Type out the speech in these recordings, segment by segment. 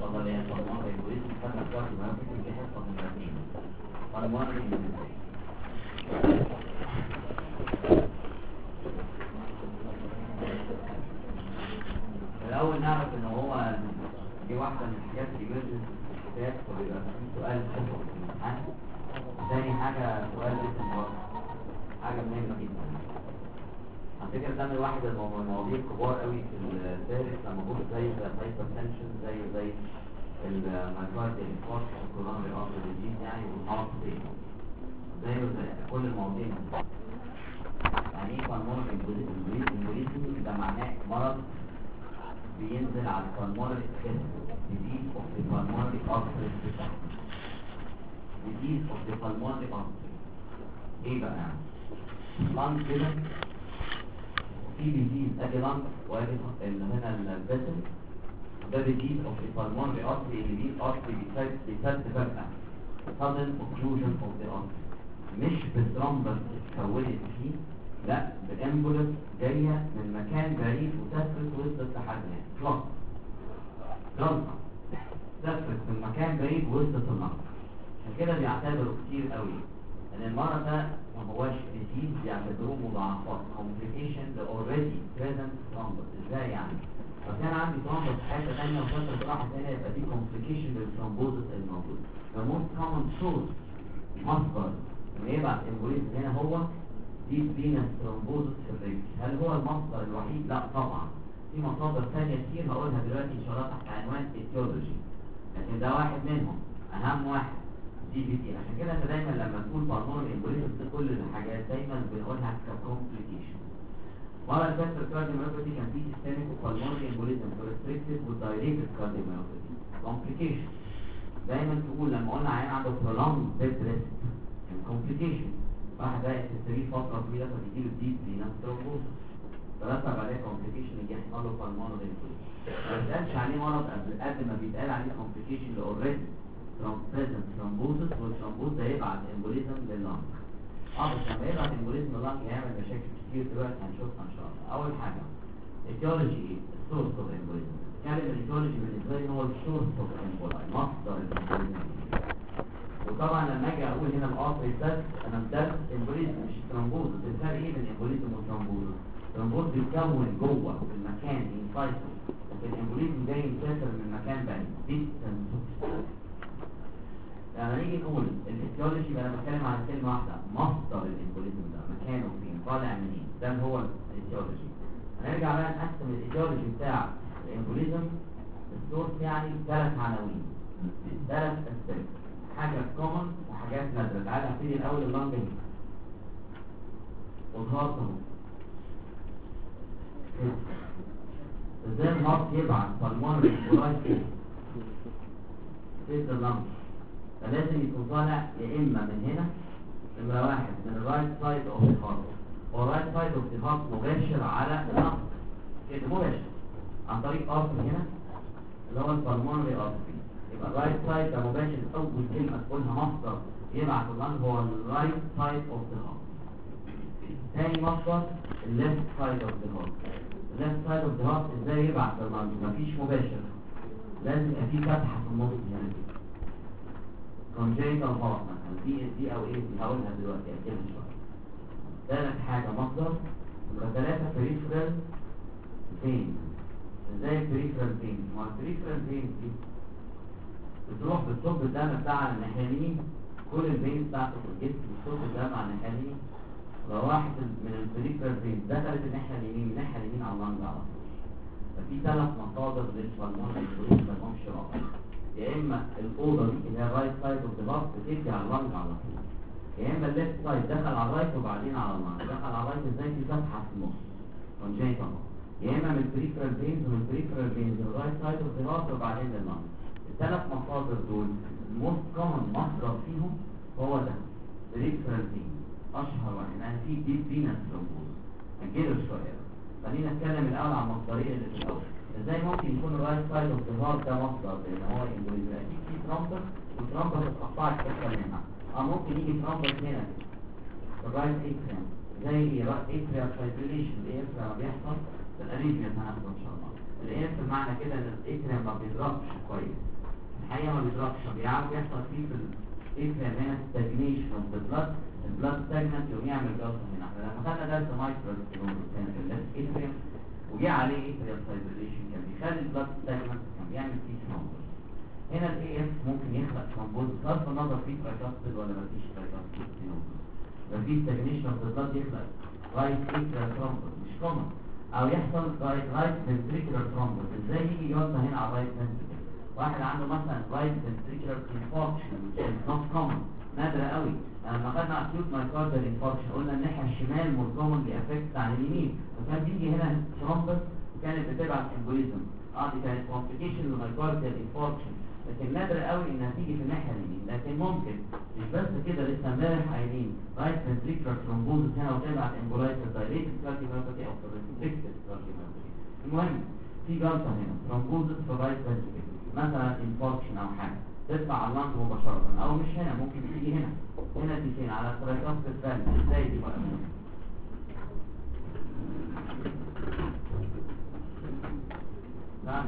صدرية بالمونري امبوليزم خدنا الكارد مايوباثي في حصة من الرئتين بالمونري امبوليزم. الأول نعرف إن هو دي واحدة من الحاجات اللي بيرجز في الكتاب وبيبقى فيه سؤال حفظ في الامتحان. تاني حاجة سؤال اسم برضه حاجة مهمة جدا. على فكرة ده من واحد المواضيع الكبار قوي في الثالث لما بقول زي الهايبرتنشن زي المايكارديال انفاركت والكوروناري ارتري ديزيز يعني والهارت فيلير زي كل المواضيع دي. يعني ايه بالمونري امبوليزم؟ ده معناه مرض بينزل على البالمونري disease of the pulmonary artery disease of the pulmonary artery. ايه بقى يعني؟ لانج كده في disease ادي لانج وادي هنا الفيسل ده disease of the pulmonary artery اللي دي artery بيسد فجأة sudden occlusion of the artery مش بالترامبس اتكونت فيه، لا بامبولس جايه من مكان بعيد وتفرت وسط التحديات خلاص جلطه تفرت من مكان بعيد وسط النهر. عشان كده بيعتبروا كتير قوي ان المرض ده ما هواش ديزيز، بيعتبروه مضاعفات complication the already present thrombus. ازاي يعني؟ فكان عندي thrombus في حته ثانيه وفتره راحه ثانيه يبقى دي complication للثرومبوزس الموجود. the most common source مصدر اللي يبعت امبوليزم هنا هو دي فينس ثرومبوزس في الرجل. هل هو المصدر الوحيد؟ لا طبعا، في مصادر ثانيه كتير هقولها دلوقتي ان شاء الله تحت عنوان ايتيولوجي، لكن ده واحد منهم اهم واحد دي بي تي. عشان كده انت دايما لما تقول بالمونري امبوليزم كل الحاجات دايما بنقولها ككومبليكيشن. مرة الفات في الكارديوميوباثي كان في سيستميك وبالمونري امبوليزم ريستريكتد والدايريكتد كارديوميوباثي كومبليكيشن. دايما تقول لما قلنا عيان عنده prolonged bed rest كومبليكيشن، واحد بقى يستريح فترة طويلة فتجيله ديب فينس ثرومبوزس ترتب عليه كومبليكيشن يجي يحصل له بالمونري امبوليزم. ما بيتقالش عليه مرض قد ما بيتقال عليه كومبليكيشن اللي اوريدي present thrombosis، والثرومبوز ده يبعت امبوليزم لللنج. بس لما يبعت امبوليزم لللنج هيعمل مشاكل كتير دلوقتي هنشوفها ان شاء الله. اول حاجه ايتيولوجي ايه؟ السورس اوف امبوليزم. كلمه الايتيولوجي بالنسبه لي هو السورس اوف امبولاي، مصدر الامبوليزم. وطبعا لما اجي اقول هنا الارتري بس انا بدرس امبوليزم مش ثرومبوز. الفرق ايه بين امبوليزم وثرومبوز؟ الثرومبوز بيتكون جوه في المكان انسايتو، لكن الامبوليزم جاي يسافر من مكان بعيد ديستنس. لما نيجي نقول الايتيولوجي انا بتكلم عن كلمه واحده، مصدر الامبوليزم ده مكانه فين، طالع منين، ده هو الايتيولوجي. هنرجع بقى نقسم الايتيولوجي بتاع الامبوليزم السورس يعني ثلاث عناوين، ثلاث اسباب، حاجه كومن وحاجات نادره. تعالى نبتدي الاول اللنج والهارت اهو. ازاي الهارت يبعت بالمونري امبولاي في اللنج؟ فلازم يكون طالع يا اما من هنا نمره واحد من الرايت سايد اوف ذا هارت، والرايت سايد اوف ذا هارت مباشر على اللنج كده مباشر عن طريق ارتري هنا اللي هو البالمونري ارتري. يبقى الرايت سايد ده مباشر، اول كلمه تقولها مصدر يبعت اللنج هو الرايت سايد اوف ذا هارت. ثاني مصدر الليفت سايد اوف ذا هارت. الليفت سايد اوف ذا هارت ازاي يبعت اللنج؟ مفيش مباشر، لازم يبقى في فتحه في النص هنا congenital heart مثلا دي او ايه دي هقولها دلوقتي اكلم شويه. ثالث حاجه مصدر. نمره ثلاثه peripheral vein. ازاي peripheral vein؟ ما peripheral vein دي بتروح بالثقب الدم بتاع الناحيه اليمين، كل الفين بتاعته في الجسم بتصب الدم على الناحيه اليمين. لو واحد من البريفرال فين دخلت الناحيه اليمين على اللنج على طول. ففي ثلاث مصادر للبالمونري امبوليزم ما لهمش رابط، يا اما الاوضه دي اللي هي الرايت سايد اوف ذا هارت بتدي على اللنج على طول، يا اما الليفت سايد دخل على الرايت وبعدين على اللنج. دخل على الرايت ازاي؟ في فتحه في النص congenital، يا اما من البريفرال فينز ومن البريفرال فينز الرايت سايد اوف ذا هارت وبعدين لللنج. الثلاث مصادر دول الموست كومن مصدر فيهم هو ده بريفرال فين، اشهر واحد يعني في ديب فينس ثرومبوز. هنجيله شويه. خلينا نتكلم الاول عن المصدرين اللي في الاول. ازاي ممكن يكون الرايت سايد اوف ذا هارت ده مصدر؟ لان هو امبوليزم في ترامبس والترامبس اتقطعت حته منها. ممكن يجي ترامبس هنا في الرايت اتريم زي ايه؟ رايت اتريم فايبريليشن. ايه لما بيحصل؟ الاريثميا هناخده ان شاء الله. الايه معنى كده ان الاتريم ما بيضربش كويس الحقيقه ما بيضربش، بيحصل فيه في الاتريم هنا ستاجنيشن اوف ذا بلاد، البلاد ستاجنت يقوم يعمل جلطه هنا. احنا لما خدنا درس مايكرو ستينوزس كان في الاتريم وجه عليه اتريال فايبريليشن كان بيخلي البلاد ستاجنت، كان بيعمل فيه ثرومبوس. هنا الاي اف ممكن يخلق ثرومبوس بصرف النظر فيه ترايكاستيد ولا مفيش ترايكاستيد ستينوزس. مفيش ستاجنيشن اوف ذا بلاد يخلق رايت اتريال ثرومبوس مش كومن، او يحصل رايت فنتريكولار ثرومبوس. ازاي يجي جلطه هنا على الرايت فنتريكل؟ واحد عنده مثلا رايت فنتريكولار انفاركشن which is not common، نادرة قوي. لما خدنا acute myocardial infarction قلنا الناحية الشمال more commonly affected عن اليمين، فكان بيجي هنا ثرومبس وكانت بتبعت embolism. دي كانت complication للمايكارديال infarction، لكن نادر قوي انها تيجي في الناحية اليمين. لكن ممكن مش بس كده، لسه امبارح قايلين رايت فنتريكولار ثرومبوزس هنا وتبعت embolysis dilated cardiomyopathy او restricted cardiomyopathy. المهم في جلطة هنا ثرومبوزس في رايت فنتريكل مثلا انفاركشن او حاجه تطلع على اللنج مباشره، او مش هنا، ممكن تيجي هنا. هنا دي فين؟ على الترايكاستيد فالف. ازاي دي بقى؟ نعم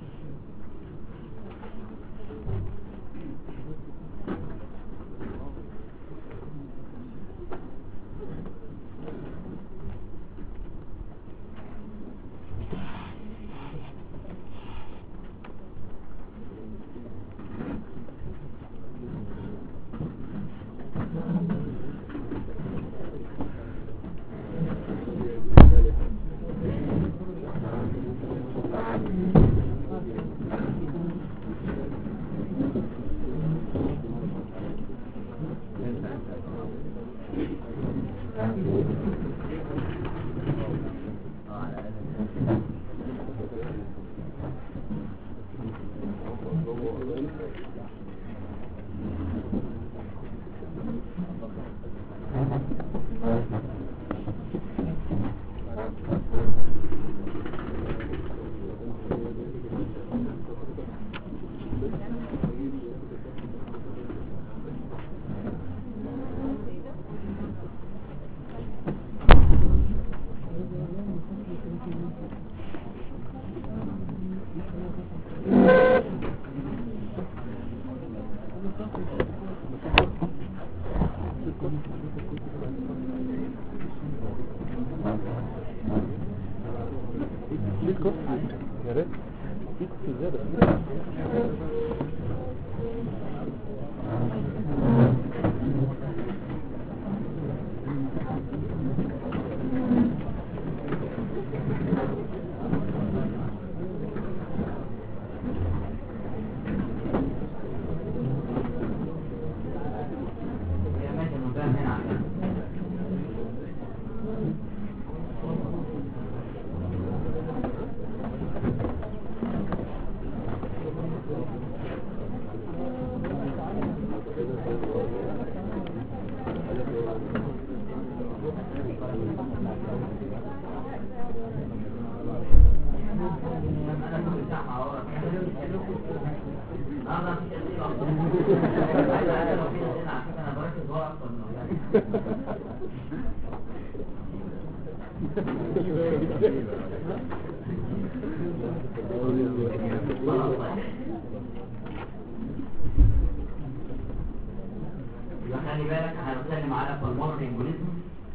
خلي بالك هنتكلم على pulmonary embolism،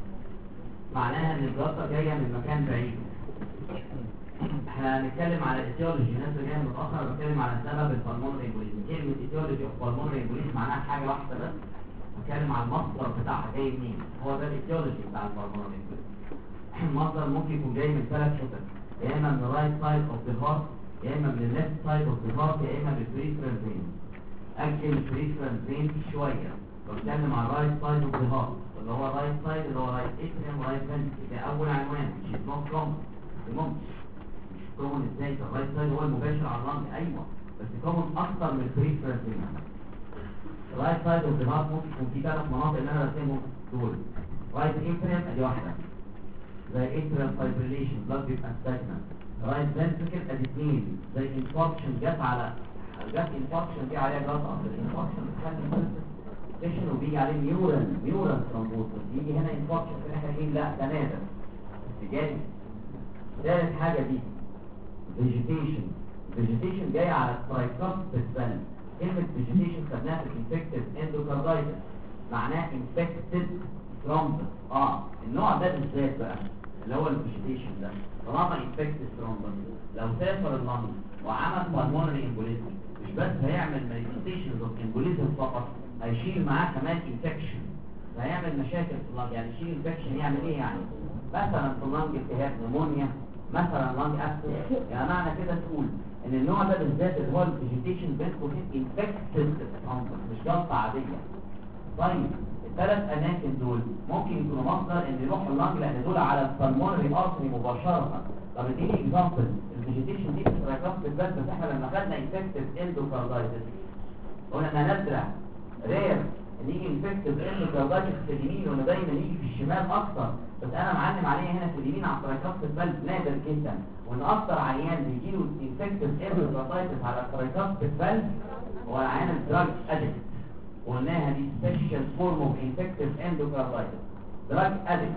معناها ان الجلطه جايه من مكان بعيد. احنا هنتكلم على ايتيولوجي، الناس اللي جايه متاخر بتكلم على سبب البلمونري امبوليزم. كلمه ايتيولوجي اوف بالمونري امبوليزم معناها حاجه واحده بس، بتكلم على المصدر بتاعها جاي منين. هو ده الايتيولوجي بتاع البلمونري امبوليزم. المصدر ممكن يكون جاي من ثلاث حتت، يا اما من الرايت سايد اوف ذا هارت، يا اما من الليفت سايد اوف ذا هارت، يا اما من البريفرال فين. اجل البريفرال فين شويه، بتكلم على الرايت سايد اوف ذا هارت اللي هو الرايت سايد اللي هو رايت اتريوم ورايت فنتريكل. ده اول عنوان، مش نوت كومن. ممكن كومن ازاي؟ الرايت سايد هو المباشر على اللنج، ايوه، بس كومن اكتر من البريفرال فين. الرايت سايد اوف ذا هارت ممكن يكون في ثلاث مناطق اللي انا راسمهم دول. رايت اتريوم ادي واحده زي اتريال فايبريليشن، بلاد بيبقى ستاجنانت. رايت فنتريكل ادي اثنين زي انفاركشن، جت انفاركشن دي عليها جلطه. الانفاركشن بتخلي سيشن وبيجي عليه ميورال ثرومبوسس. يجي هنا انفاركشن في الناحيه اليمين، لا ده نادر بس جاي. ثالث حاجه دي فيجيتيشن جاي على الترايكاستيد فالف. كلمة فيجيتيشن خدناها في الانفكتيف اندوكاردايتس معناه انفكتد ثرومبس. النوع ده بالذات بقى اللي هو الفيجيتيشن ده طالما انفكتد ثرومبس لو سافر اللنج وعمل بالمونري امبوليزم مش بس هيعمل مانيفستيشنز اوف امبوليزم فقط، هيشيل معاه كمان انفكشن، هيعمل مشاكل في اللنج. يعني يشيل انفكشن يعمل ايه يعني؟ مثلا في اللنج التهاب نمونيا، مثلا لنج اسيد. يعني معنى كده تقول ان النوع ده بالذات اللي هو الفيجيتيشن بين قوسين انفكتد ثرومبس مش جلطه عاديه. طيب الثلاث اماكن دول ممكن يكونوا مصدر ان يروح اللنج لان دول على البلمونري ارتري مباشره. طب اديني اكزامبل الفيجيتيشن دي في التراكمات بس احنا لما خدنا انفكتيف اندوكاردايتس قلنا انها نادره رير ان يجي انفكتيف اندوكاردايتس في اليمين ولا دايما يجي في الشمال اكتر، بس انا معلم عليها هنا في اليمين على التراكمات الفالف نادر جدا، وان اكتر عيان بيجيله انفكتيف اندوكاردايتس على التراكمات الفالف هو العيان الدراج ادكت. قلناها دي سبيشال فورم اوف انفكتيف اندوكاردايتس دراج ادكت.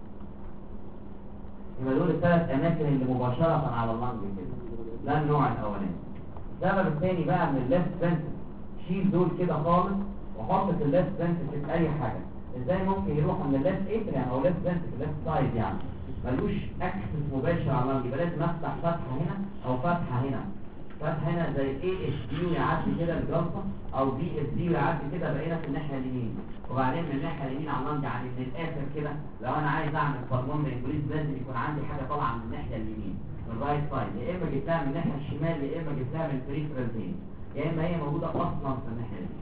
يبقى دول الثلاث اماكن اللي مباشره على اللنج كده. ده النوع الاولاني. السبب الثاني بقى من الليفت فنتريكل، شيل دول كده خالص وحط في الليفت فنتريكل اي حاجه. ازاي ممكن يروح من الليفت اتريم او ليفت فنتريكل ليفت سايد يعني ملوش اكسس مباشر على اللنج، يبقى لازم افتح فتحه هنا او فتحه هنا. فتحه هنا زي اي اس دي ويعدي كده الجلطه، او بي اس دي ويعدي كده بقينا في الناحيه اليمين، وبعدين من الناحيه اليمين على اللنج يعني من الاخر كده. لو انا عايز اعمل بالمونري امبوليز لازم يكون عندي حاجه طالعه من الناحيه اليمين من الرايت سايد، يا اما جبتها من الناحيه الشمال يا اما جبتها من البريفرال فين، يا اما هي موجوده اصلا في الناحيه اليمين.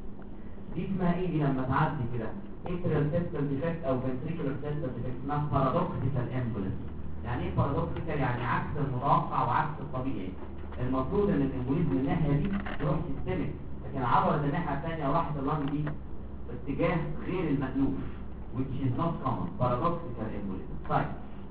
دي اسمها ايه دي لما تعدي كده؟ اتريال سيستم ديفكت او فنتريكولار سيستم ديفكت، اسمها بارادوكسيكال امبوليز. يعني ايه بارادوكسيكال؟ يعني عكس المتوقع وعكس الطبيعي. المفروض ان الامبوليز من الناحيه دي تروح سيستميك، لكن عبرت الناحيه الثانيه وراحت اللنج دي باتجاه غير المألوف which is not common paradoxical embolism. طيب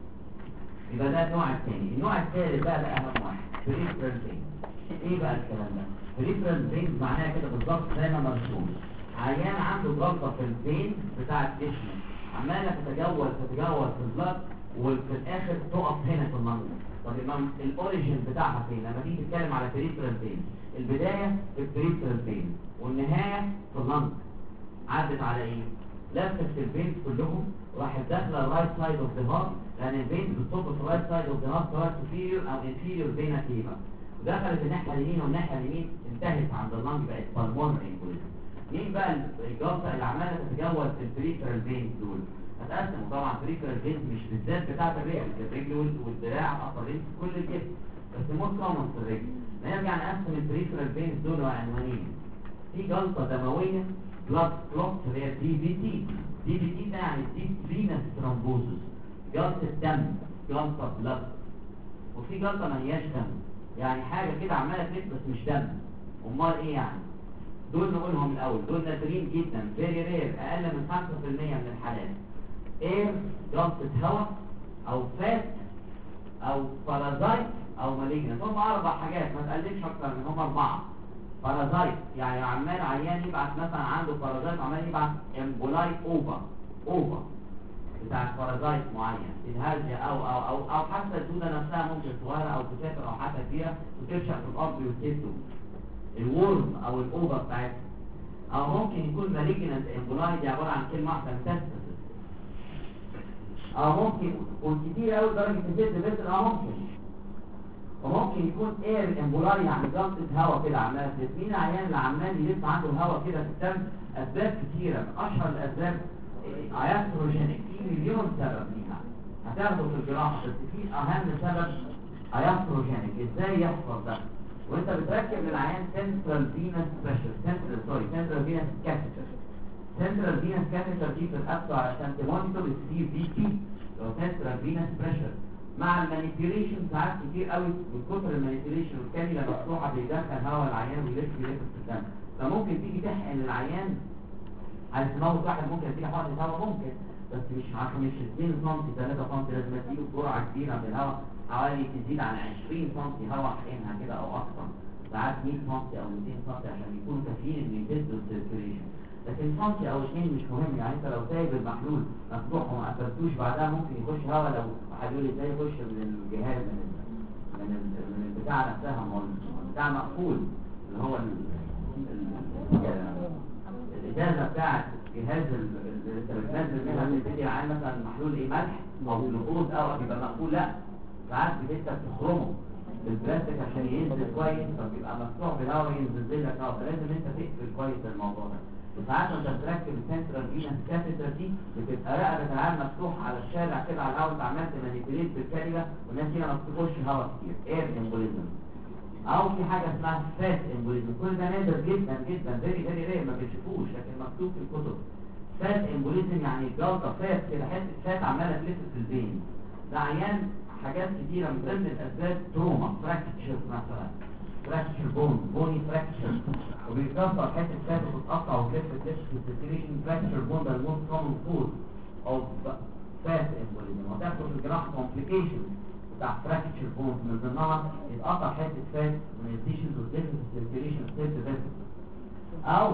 يبقى ده النوع الثاني. النوع الثالث بقى ده اهم واحد peripheral vein. ايه بقى الكلام ده؟ peripheral vein معناها كده بالظبط زي ما مرسوم، عيان عنده جلطه في الفين بتاع الجسم عماله تتجول في البلد وفي الاخر تقف هنا في المنطقه. طب الاوريجين بتاعها فين؟ لما تيجي تتكلم على peripheral vein البدايه في peripheral vein والنهايه في اللنج. عدت على ايه؟ لفت في الفين كلهم وراحت داخله الرايت سايد اوف ذا هارت، لان الفين بتصب في الرايت سايد اوف ذا هارت سواء سوبيريور او انفيريور فينا كيفا، ودخلت الناحيه اليمين والناحيه اليمين انتهت عند اللنج بقت بالمونري امبوليزم. مين بقى الجلطه اللي عماله تتجول في البريفرال فين دول؟ هتقسموا طبعا بريفرال فين مش بالذات بتاعت الرجل والدراع الاخرين في كل الجسم، بس موت كومن في الرجل. نرجع نقسم البريفرال فين دول عنوانين. في جلطه دمويه بلاد كلوت اللي هي دي بي تي. دي بي تي ده يعني ديب فينس ثرومبوزس، جلطه دم، جلطه بلاد. وفي جلطه ما هياش دم، يعني حاجه كده عماله تلف بس مش دم. امال ايه يعني؟ دول نقولهم الاول، دول نادرين جدا فيري رير، اقل من 5% من الحالات. اير جلطه هواء او فات او بارازايت او مالجنت. هم 4 حاجات ما تقللش اكتر من هم 4. بارازايت يعني عمال عيان يبعت مثلا عنده بارازايت عمال يبعت امبولاي اوفا بتاع بارازايت معين، الهرجه او حتى الدوده نفسها ممكن صغيره او تسافر او حتى كبيره وترشق في الارض وتسده الورم او الاوفا بتاعتها. او ممكن يكون مالجنت امبولاي دي عباره عن كلمه واحده ميتاستاسيس، او ممكن يكون كتير قوي لدرجه الزيت بس ممكن. وممكن يكون اير امبولاي يعني جلطه هواء كده عماله تلف. مين العيان اللي عمال يلف عنده هواء كده في الدم؟ اسباب كتيره، من اشهر الاسباب اياستروجينيك، في مليون سبب ليها هتاخده في الجراحه، بس في اهم سبب اياستروجينيك. ازاي يحصل ده؟ وانت بتركب للعيان سنترال فينس بريشر، سنترال فينس كاثيتر. سنترال فينس كاثيتر دي بتتقطع علشان تمونيتور السي في تي لو سنترال فينس بريشر. مع المانيبيوليشن ساعات كتير قوي من كتر المانيبيوليشن والكانيولا مفتوحه بيدخل هواء العيان ويلف في الدم، فممكن تيجي تحقن العيان عايز تموت واحد، ممكن تيجي حقنه هواء ممكن، بس مش 2 سم 3 سم، لازم تديله جرعه كبيره من الهواء حوالي تزيد عن 20 سم هواء حقنها كده او اكتر، ساعات 100 سم او 200 سم عشان يكونوا كافيين ان يزيدوا السيركيوليشن. لكن سم او 2 مش مهم، يعني انت لو سايب المحلول مفتوح وما قفلتوش بعدها ممكن يخش هواء. لو واحد يقول لي ازاي يخش من الجهاز من البتاع نفسها، ما هو البتاع مقفول اللي هو الإجازة بتاعت جهاز التلفاز منها بتدي عن مثلا محلول ايه ملح او جلوكوز او بيبقى مقفول، لا ساعات بتبقى بتخرمه بالبلاستيك عشان ينزل كويس، فبيبقى مفتوح بالهواء ينزل لك هواء، فلازم انت تقفل كويس الموضوع ده. وساعات انت بتركب السنترال فينس كاتيتر دي بتبقى رقبه العيان مفتوحه على الشارع كده على الهواء، انت عمال تمانيبيوليت بالكلمه والناس هنا ما بتخش هواء كتير، اير امبوليزم. او في حاجه اسمها فات امبوليزم، كل ده نادر جدا جدا، فيري رير، ما بتشوفوش لكن مكتوب في الكتب. فات امبوليزم يعني الجلطه فات كده، حته فات عماله تلف في الفين. ده عيان حاجات كتيره من ضمن الاسباب تروما، فراكتشر مثلا، فراكتشر بوني فراكتشر، وبيتكسر حته فات وتتقطع وتلف في السيركيليشن. فراكتشر بون ده الموست كومن كوز اوف فات امبوليزم، وتحصل في الجراحه كومبليكيشن بتاع فراكتشر بونز، من ضمنها يتقطع حته فات من التيشوز وتلف في السيركيليشن ستيب فيسل. او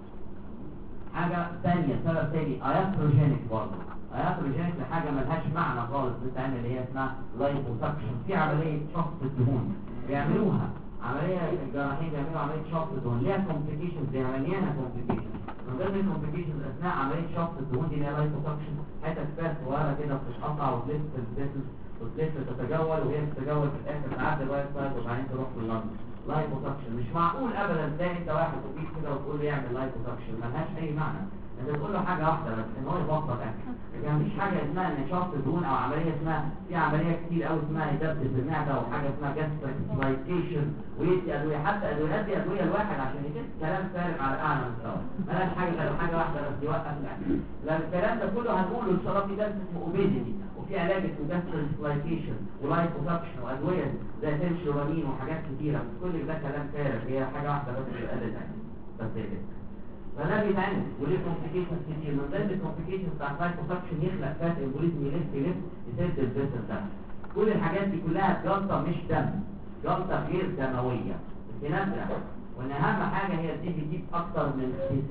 حاجه ثانيه، سبب ثاني اياتروجينيك برضه، اياتروجينيك لحاجه ملهاش معنى خالص بتتعمل، اللي هي اسمها لايبوسكشن، في عمليه شفط الدهون بيعملوها، عمليه الجراحين بيعملوا عمليه شفط الدهون، ليها كومبليكيشنز، دي مليانه كومبليكيشنز. من ضمن الكومبليكيشنز اثناء عمليه شفط الدهون دي اللي هي لايبوسكشن، حتت فات صغيره كده بتتقطع وتلف في الفيسل وتلف تتجول، وهي بتتجول في الاخر تعدي الرايت سايد وبعدين تروح في اللنج. لايبوسكشن مش معقول ابدا تلاقي انت واحد وبيك كده وتقول له يعمل لايبوسكشن، ملهاش اي معنى. انت تقول له حاجه واحده بس، ان هو يبطل اكل، لكن مفيش حاجه اسمها ان شفط دهون او عمليه اسمها، في عمليه كتير قوي اسمها يدبس المعده وحاجه اسمها جاستريكيشن ويدي ادويه، حتى ادويه دي ادويه الواحد عشان يدي كلام فارغ على اعلى مستوى، ملهاش حاجه غير حاجه واحده بس، يوقف الاكل. لان الكلام ده كله هنقوله ان شاء الله في درس اسمه اوبيزيتي، وفي علاج اسمه جاستريكيشن ولايبوسكشن وادويه زي تنشورامين وحاجات كتيره، بس كل ده كلام فارغ، هي حاجه واحده بس اللي قالت بس هي كده. فده بيتعمل وليه كومبليكيشنز كتير، من ضمن الكومبليكيشنز بتاع اللايبوسكشن يخلق فات امبوليزم، يلف يسد الفيسل ده. كل الحاجات دي كلها جلطه مش دم، جلطه غير دمويه بتنزع. وان اهم حاجه هي الدي في تي اكتر من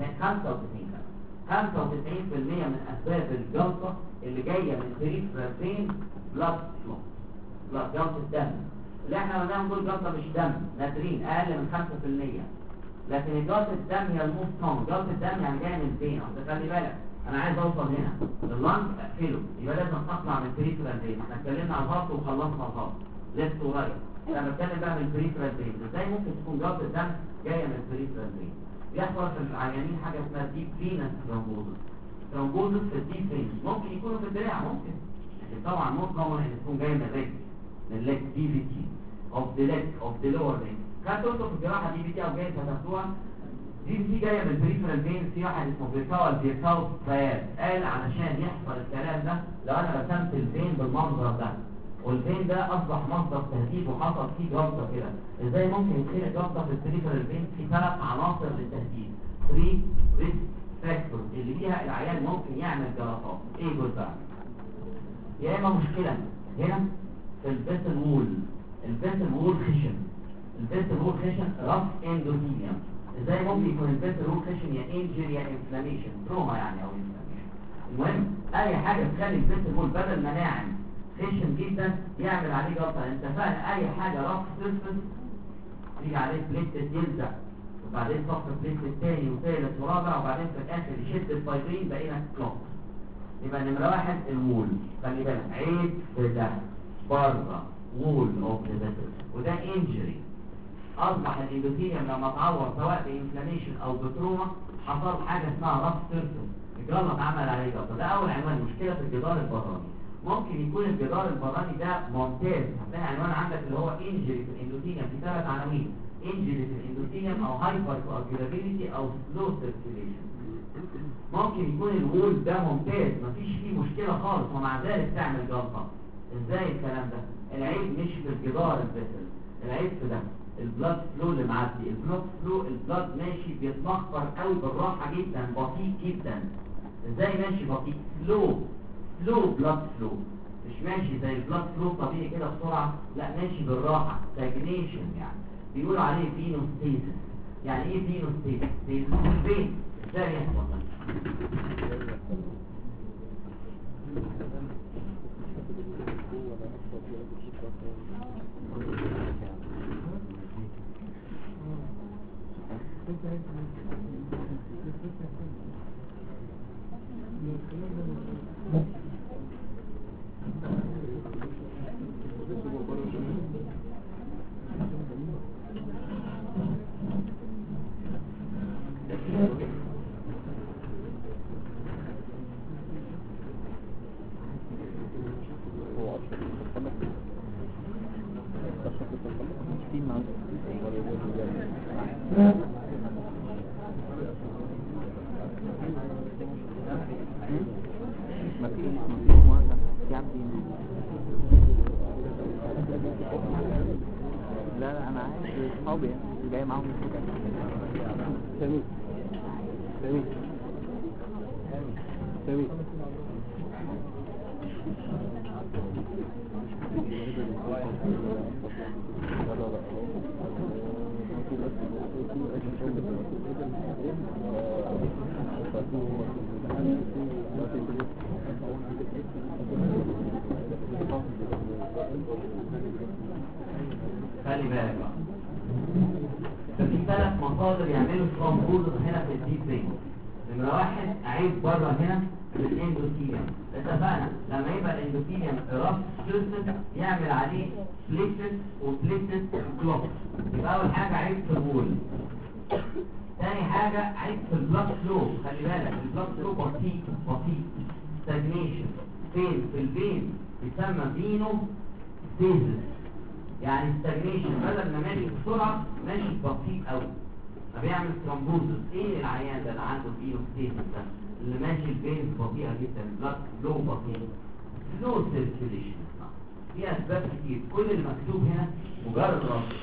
95% من اسباب الجلطه اللي جايه من بريفرال فين بلاد فلو، بلاد جلطه الدم. اللي احنا قلناهم دول جلطه مش دم، نادرين اقل من 5%، لكن جلطه الدم هي الموست كومن. جلطه الدم يعني جايه من فين؟ اصل خلي بالك انا عايز اوصل هنا اللنج اقفله، يبقى لازم اطلع من بريفرال فين. احنا اتكلمنا على الهارت وخلصنا الهارت ليفت ورايت، انا بتكلم بقى من بريفرال فين. ازاي ممكن تكون جلطه الدم جايه من بريفرال فين؟ بيحصل في العيانين حاجه اسمها ديب فينس ثرومبوزس. ثرومبوزس في الديب فين ممكن يكونوا في الدراع، ممكن، لكن طبعا موست كومن ان تكون جايه من الرجل، من الليج، دي في تي اوف ذا ليج اوف ذا لور ليج. خدتوا انتوا في الجراحه دي في تي او جايه فتحتوها؟ دي في تي جايه من البريفرال فين. في واحد اسمه فيركاول فياد قال علشان يحصل الكلام ده لو انا رسمت الفين بالمنظر ده، والفين ده اصبح مصدر تهديد وحصل فيه جلطه كده، ازاي ممكن يصير جلطه في البريفرال فين؟ في 3 عناصر للتهديد، 3 ريسك فاكتورز اللي فيها العيان ممكن يعمل جلطات. ايه دول بقى؟ يا اما مشكله هنا في الفيسل وول، الفيسل وول خشن، الفيسل وول خشن رف اندوثيليوم. ازاي ممكن يكون الفيسل وول خشن؟ يا انجري يا انفلاميشن، تروما يعني او انفلاميشن. المهم اي حاجه تخلي الفيسل وول بدل ما ناعم خشن جدا يعمل عليه جلطه. انت فاهم اي حاجه رف سيرفس يجي عليه بليت يلزق، وبعدين صف بليت الثاني وثالث ورابع، وبعدين في الاخر يشد الفايبرين بقينا كلوك. يبقى نمره 1 الوول، خلي بالك عيب في ده بره وول اوف ذا فيسل، وده انجري. اصبح الاندوثيليوم لما اتعور سواء بانفلاميشن او بتروما حصل حاجه اسمها رف سيرفس، الجلط عمل عليه جلطه. ده اول عنوان، مشكله في الجدار البراني. ممكن يكون الجدار البراني ده ممتاز، هتلاقي عنوان عندك اللي هو انجري في الاندوثيليوم في 3 عناوين، انجري في الاندوثيليوم او هايبر كواجولابيلتي او سلو سيركيليشن. ممكن يكون الوول ده ممتاز مفيش فيه مشكله خالص ومع ذلك تعمل جلطه. ازاي الكلام ده؟ العيب مش في الجدار الفيسل، العيب في ده البلاد فلو اللي معدي، البلاد فلو، البلاد ماشي بيتمخر قوي بالراحه جدا، بطيء جدا. ازاي ماشي بطيء؟ سلو بلاد فلو، مش ماشي زي البلاد فلو طبيعي كده بسرعه، لا ماشي بالراحه، ستاجنيشن يعني، بيقولوا عليه فينوستيسيس. يعني ايه فينوستيسيس؟ فين؟ ازاي يحصل ده؟ لا انا عايز اصحابي جاي معاهم سامي سامي سامي خلي بالك بقى، ففي 3 مصادر يعملوا ترومبوزس هنا في الديب فين. نمرة 1 عيب بره هنا في الاندوثيليوم. اتفقنا لما يبقى الاندوثيليوم رف سيرفيس يعمل عليه بليتس وبليتس كلوت. يبقى اول حاجه عيب في الوول. تاني حاجه عيب في البلاد فلو. خلي بالك البلاد فلو بطيء ستاجنيشن. فين في الفين بيسمى فينو ستيزس، يعني ستاجنيشن، بدل ما ماشي بسرعه ماشي بطيء قوي فبيعمل ترومبوزس. ايه العيان ده اللي عنده فينو ستيزس ده اللي ماشي الفين بطيئه جدا، بلاد فلو بطيء، سلو سيركيوليشن. في اسباب كتير، كل المكتوب هنا مجرد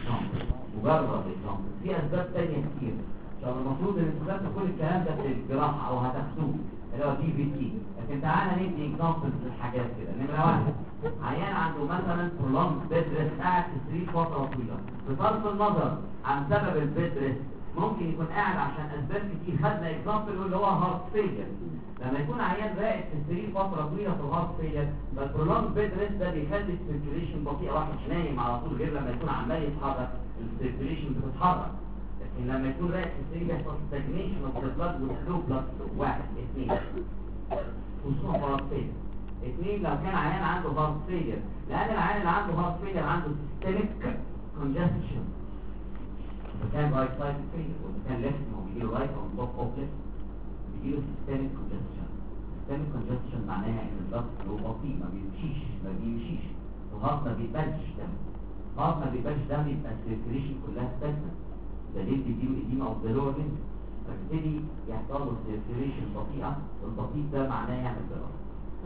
رابط اكزامبل. في اسباب تانية كتير المفروض ان انتوا تاخدوا كل الكلام ده في الجراحه او هتاخدوه اللي هو دي في تي. لكن تعالى ندي اكزامبلز للحاجات كده. نمره 1 عيان عنده مثلا برولونج بيد ريست، قاعد في السرير فتره طويله. بصرف النظر عن سبب البيد ريست ممكن يكون قاعد عشان اسباب كتير. خدنا اكزامبل اللي هو هارت فيلير. لما يكون عيان راقد في السرير فتره طويله في الهارت فيلير، فالبرولونج بيد ريست ده بيخلي السيركيوليشن بطيئه. واحد نايم على طول غير لما يكون عمال يتحرك السيركيوليشن بتتحرك. لكن لما يكون راقد في السرير يحصل ستاجنيشن اوف ذا بلاد وسلو بلاد فلو. 1 2 خصوصا هارت فيلير. 2 لو كان عيان عنده هارت فيلير، لان العيان اللي عنده هارت فيلير عنده سيستميك كونجستشن. كان رايت سايد فيلير وكان ليفت ما بيجيله رايت او توب اوف ليفت بيجيله سيستميك كونجستشن. سيستميك كونجستشن معناها ان الضغط له بطيء، ما بيمشيش الهارت ما بيقبلش دم. الهارت ما بيقبلش دم يبقى السيركيليشن كلها ستاجنت. ده ليه بيجيله اديمه اوف ذا لور ليمب، فبالتالي يحصل له سيركيليشن بطيئه، والبطيء ده معناه يعمل جراحه.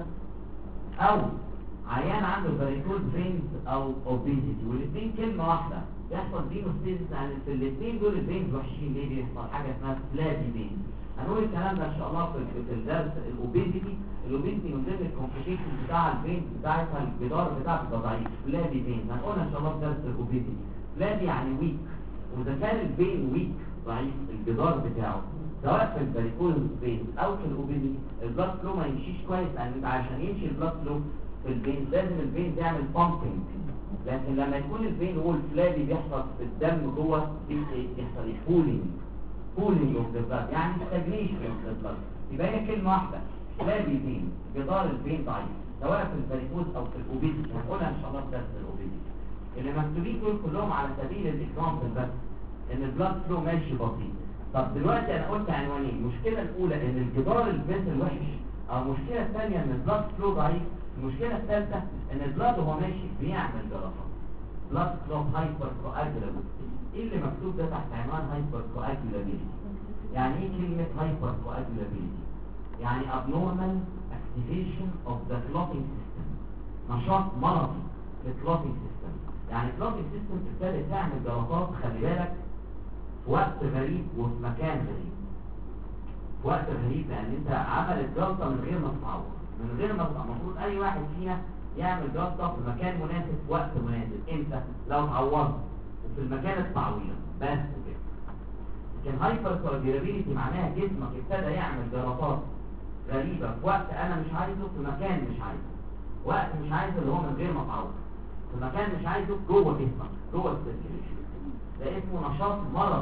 او عيان عنده فاريكوز فينز او اوبيزيتي، والاثنين كلمه واحده يحصل فينو ستيزس. يعني في الاثنين دول الفينز وحشين. ليه بيحصل حاجه اسمها فلابي فينز؟ هنقول الكلام ده ان شاء الله في الدرس. الاوبيزيتي من ضمن الكومبليكيشن بتاع الفينز بتاعتها الجدار بتاعها بيبقى ضعيف. فلابي فينز هنقولها ان شاء الله في درس الاوبيزيتي. فلابي يعني ويك، واذا كان الفين ويك ضعيف الجدار بتاعه سواء في الفاريكوز فين او في الاوبيزيتي البلاد فلو ما يمشيش كويس. لان انت عشان يمشي البلاد فلو في الفين لازم الفين تعمل بامبنج. لكن لما يكون الفين هو الفلابي بيحصل في الدم جوه بيحصل بولينج اوف ذا بلاد، يعني ستاجنيشن اوف ذا بلاد. يبقى هي كلمه واحده فلابي فين، جدار الفين ضعيف سواء في الفاريكوز او في الاوبيزيتي. هنقولها ان شاء الله في درس الاوبيزيتي. اللي مكتوبين دول كلهم على سبيل الاكزامبل بس ان البلاد فلو ماشي بطيء. طب دلوقتي انا قلت عنوانين. المشكله الاولى ان الجدار الفيسل وحش، او المشكله الثانيه ان البلاد فلو ضعيف. المشكله الثالثه ان البلاد وهو ماشي بيعمل جلطات. بلاد فلو هايبر كواجولابيلتي. ايه اللي مكتوب ده تحت عنوان هايبر كواجولابيلتي؟ يعني ايه كلمه هايبر كواجولابيلتي؟ يعني abnormal activation of the clotting system، نشاط مرضي في الكلوتينج سيستم. يعني الكلوتينج سيستم ابتدت تعمل جلطات. خلي بالك في وقت غريب وفي مكان غريب. في وقت غريب لان انت عملت جلطه من غير ما تتعور، من غير ما المفروض اي واحد فينا يعمل جلطه في مكان مناسب في وقت مناسب. امتى؟ لو اتعورت وفي المكان التعويره بس كده. لكن هايبر كواجولابيلتي معناها جسمك ابتدى يعمل جلطات غريبه في وقت انا مش عايزه، في مكان مش عايزه. وقت مش عايزه اللي هو من غير ما اتعور، في مكان مش عايزه جوه جسمك، جوه السيركيليشن. ده اسمه نشاط مرضي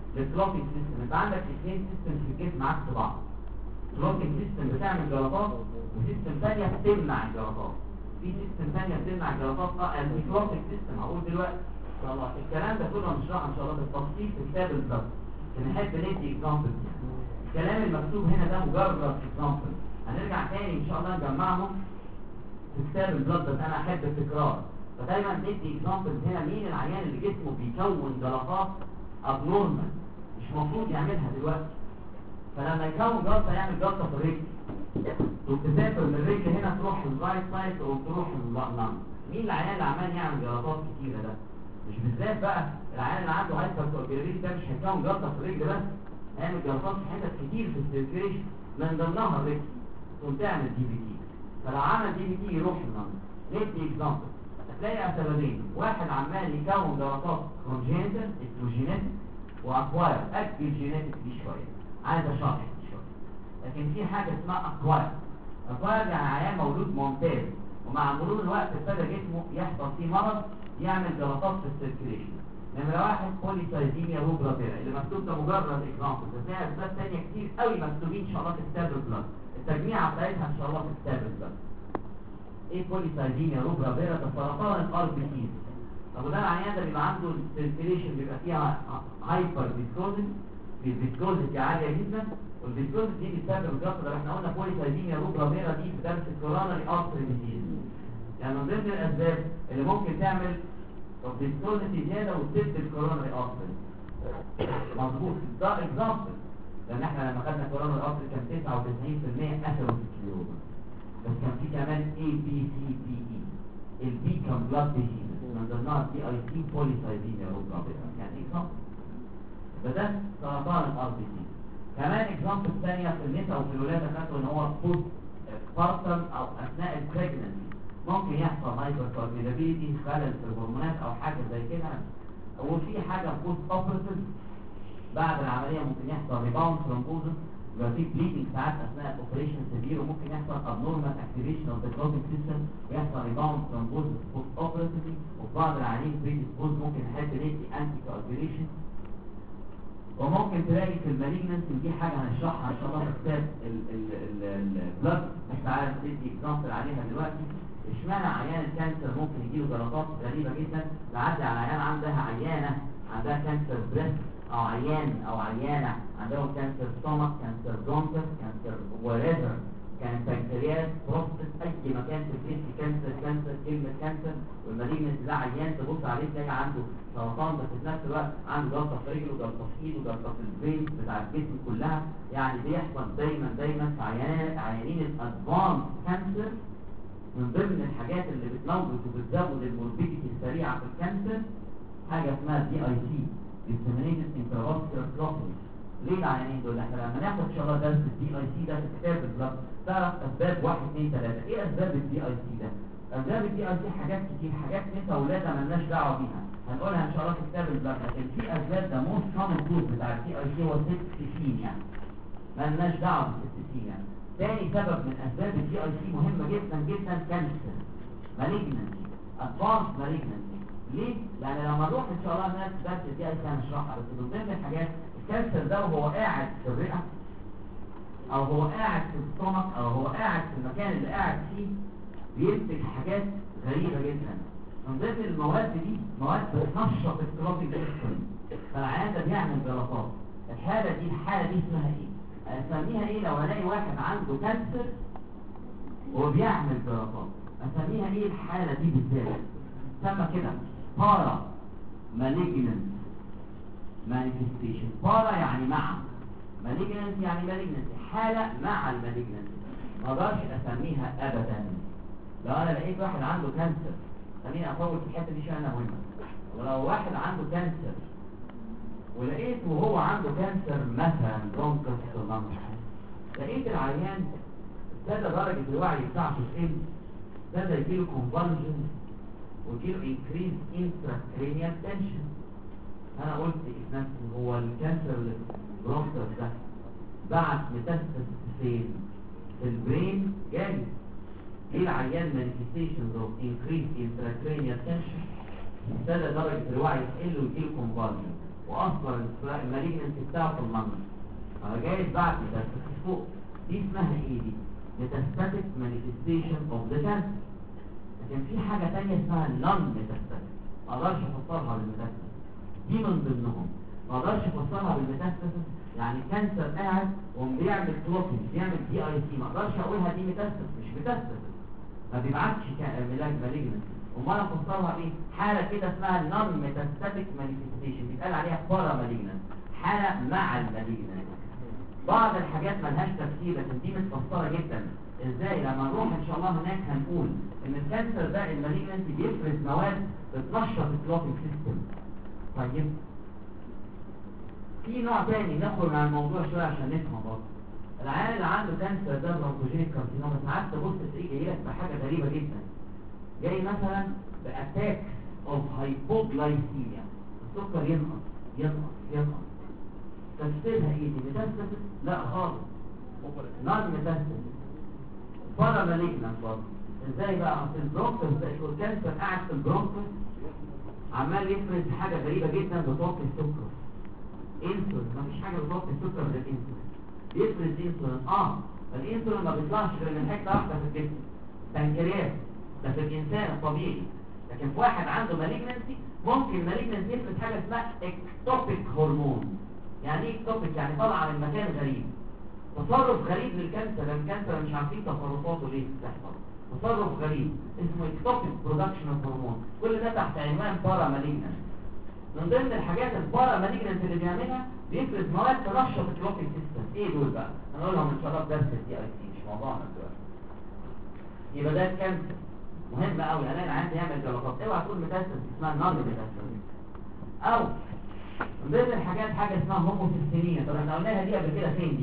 للكلوتنج سيستم. انت عندك اثنين سيستم في الجسم عكس بعض، كلوتنج سيستم بتعمل جلطات وسيستم ثانيه بتمنع الجلطات. في سيستم ثانيه بتمنع الجلطات الكلوتنج سيستم هقول دلوقتي ان شاء الله. الكلام ده كله هنشرحه ان شاء الله بالتفصيل في كتاب البلد، بنحب ندي اكزامبل. الكلام المكتوب هنا ده مجرد اكزامبل، هنرجع تاني ان شاء الله نجمعهم في كتاب البلد، بس انا احب التكرار. فدايما ندي اكزامبل هنا. مين العيان اللي جسمه بيكون جلطات ابنورمال مش المفروض يعملها دلوقتي؟ فلما يكون جلطه يعمل جلطه في الرجل، تسافر من الرجل هنا تروح للرايت سايد او تروح لللنج. مين العيان اللي عمال يعمل جلطات كتيره ده؟ مش بالذات بقى العيان اللي عنده هايبرتروفي ده مش هيكون جلطه في الرجل بس، هيعمل جلطات في حتت كتير في السيركيليشن من ضمنها الرجل، تقوم تعمل دي بي تي. فلو عمل دي بي تي يروح للنج. ندي اكزامبل، هتلاقي سببين، واحد عمال يكون جلطات كونجينيتال اكتروجينيتك واكواير اكتيف جينيتك دي شويه، عايز اشرح دي شويه. لكن في حاجه اسمها اكواير. اكواير يعني عيان مولود ممتاز ومع مرور الوقت ابتدى جسمه يحصل فيه مرض يعمل جلطات في السيركيليشن. نمره واحد بوليسايديميا روبرا فيرا اللي مكتوب ده مجرد اكزامبل، بس في اسباب ثانيه كتير قوي مكتوبين ان شاء الله في كتاب البلد، التجميعه بتاعتها ان شاء الله في كتاب البلد. ايه بوليسايديميا روبرا فيرا؟ ده سرطان الار بي سي. طب وده العيان ده بيبقى عنده السيركيليشن بيبقى فيها هايبر فيسكوزيتي، الفيسكوزيتي عاليه جدا، والفيسكوزيتي دي بتسبب الجلطه. ده احنا قلنا بوليسايديميا روبرا فيرا دي في درس الكوروناري ارتري ديزيز، يعني من ضمن الاسباب اللي ممكن تعمل فيسكوزيتي زياده وتسد الكوروناري ارتري. مظبوط، ده اكزامبل، لان احنا لما خدنا كوروناري ارتري كان 99% اثيروسكليروز، بس كان في كمان اي بي سي بي اي، البي كان بلاد ديزيز من ضمنها دي اي سي بوليسايديميا روبرا فيرا، يعني اكزامبل. فده سرطان الار بي سي. كمان اكزامبل ثانيه في النساء وفي الولاده خدوا ان هو بوست بارتم او اثناء البريجننسي ممكن يحصل هايبركاربيلابيلتي، خلل في الهرمونات او حاجه زي كده. وفي حاجه بوست اوبريتيف بعد العمليه ممكن يحصل ريباوند ثرومبوزس، يبقى في بليدنج ساعات اثناء الاوبريشن سيفير، وممكن يحصل ابنورمال اكتيفيشن اوف ذا كلوتنج سيستم ويحصل ريباوند ثرومبوزس بوست اوبريتيف. وفي بعض العيانين بريديسبوز ممكن نحب ندي انتي كوagulation. وممكن تلاقي في المالجنسي، ودي حاجه هنشرحها ان شاء الله في كتاب البلد، مش عارف ندي اكزامبل عليها دلوقتي. اشمعنى عيان الكانسر ممكن يجيله جلطات غريبه جدا؟ بعدي على عيان عندها عيانه عندها كانسر بريست، او عيان او عيانه عندهم كانسر ستومك، كانسر برونكس، كانسر وريفر، كان بنكرياس، بروستات، اي مكان في الجسم كانسر كلمه كانسر. والمالجنس ده عيان تبص عليه تلاقي عنده سرطان، بس في نفس الوقت عنده جلطه في رجله وجلطه في ايده وجلطه في البرين بتاع الجسم كلها. يعني بيحصل دايما في عيانين الادفانس كانسر. من ضمن الحاجات اللي بتموت وبتزود الموربيديتي السريعه في الكانسر حاجه اسمها دي اي سي، disseminated intravascular clotting. ليه العيانين دول؟ احنا لما ناخد ان شاء الله درس الدي اي سي ده في كتاب البلد تعرف اسباب 1 2 3. ايه اسباب الدي اي سي ده؟ اسباب الدي اي سي حاجات كتير، حاجات نساء ولاده مالناش دعوه بيها، هنقولها ان شاء الله في كتاب البلد. لكن في اسباب ده موست كومن كوز بتاع الدي اي سي هو السيستين، يعني مالناش دعوه بالسيستين. يعني ثاني سبب من اسباب الدي اي سي مهمه جدا جدا، كانسر مالجنسي، ادفانس مالجنسي. ليه؟ لان لما نروح ان شاء الله الناس درس الدي اي سي هنشرحها، بس من ضمن الحاجات الكانسر ده وهو قاعد في الرئه او هو قاعد في الستومك او هو قاعد في المكان اللي قاعد فيه بينتج حاجات غريبه جدا. من ضمن المواد دي مواد بتنشط الكلوتنج سيستم، فالعيان ده بيعمل جلطات. الحاله دي اسمها ايه؟ اسميها ايه لو الاقي واحد عنده كانسر وبيعمل جلطات؟ اسميها ايه الحاله دي بالذات؟ تسمى كده بارا مالجننت مانيفستيشن. بارا يعني مع، مالجننت يعني مالجننت، حاله مع المالجننت. ما اقدرش اسميها ابدا. لو انا لقيت واحد عنده كانسر، خليني اطول في الحته دي شويه مهمه. ولو واحد عنده كانسر ولقيت وهو عنده كانسر مثلا برونكوس، لقيت العيان ابتدى درجه الوعي بتاعته تقل، ابتدى يجيله كونفالجن ويجيله انكريز انتراكرينيال تنشن. انا قلت في نفسي هو الكانسر البرونكوس ده بعد ميتاستاسيس فين؟ في البرين جالي. ايه العيان مانيفستيشنز اوف انكريز انتراكرينيال تنشن؟ ابتدى درجه الوعي تقل ويجيله كونفالجن. واصلا المالجنسي بتاعه في اللنج، فجايز بعد ميتاستاسيس فوق. دي اسمها ايه دي؟ ميتاستاتيك مانيفستيشن اوف ذا كانسر. لكن في حاجه ثانيه اسمها نون ميتاستاتيك، ما اقدرش افسرها بالميتاستاسيس، دي من ضمنهم. ما اقدرش افسرها بالميتاستاسيس، يعني كانسر قاعد وبيعمل كلوكينج، بيعمل دي اي سي، ما اقدرش اقولها دي ميتاستاسيس، مش ميتاستاسيس، ما بيبعتش مالجنسي. امال افسرها ايه؟ حاله كده اسمها نون ميتاستاتيك مانيفستيشن، بيتقال عليها بارا مالجنسي، حاله مع المالجنسي. بعض الحاجات ملهاش تفسير لكن دي متفسره جدا. ازاي؟ لما نروح ان شاء الله هناك هنقول ان الكانسر ده المالجنسي بيفرز مواد بتنشط الكلوتينج سيستم. طيب في نوع تاني نخرج عن الموضوع شويه عشان نفهم برضه. العيان اللي عنده كانسر ده برونكوجينيك كارسينوما ساعات تبص تلاقيه جاي لك بحاجه غريبه جدا، جاي مثلا باتاك اوف هايبوغلايسيميا، السكر ينقص ينقص ينقص. تفسيرها ايه دي؟ ميتاستاسيس؟ لا خالص، نون ميتاستاسيس، بارا مالجنس برضه. ازاي بقى؟ اصل البرونكوس ده الكانسر قاعد في البرونكوس عمال يفرز حاجه غريبه جدا بتوطي السكر، انسولين. مفيش حاجه بتوطي السكر غير الانسولين، يفرز انسولين. الانسولين ما بيطلعش غير من حته واحده في الجسم، بنكرياس، ده في الانسان الطبيعي. لكن في واحد عنده مالجنسي ممكن مالجنسي يفرز حاجه اسمها اكتوبيك هرمون. يعني ايه اكتوبيك؟ يعني طالعه من مكان غريب، تصرف غريب للكانسر، لان الكانسر مش عارفين تصرفاته ليه بتحصل، تصرف غريب اسمه اكتوبيك برودكشن اوف هرمون. كل ده تحت عنوان بارا مالجنس. من ضمن الحاجات البارا مالجنس اللي بيعملها بيفرز مواد تنشط الكلوتينج سيستم. ايه دول بقى؟ هنقولهم ان شاء الله في درس الدي اي سي، مش موضوعنا دلوقتي. يبقى ده الكانسر مهم قوي، انا عندي يعمل جلطات. اوعى تقول ميتاستاسيس، اسمها نون ميتاستاسيس. او من ضمن الحاجات حاجه اسمها هوموسيستينيا. طب احنا قلناها دي قبل كده فين دي؟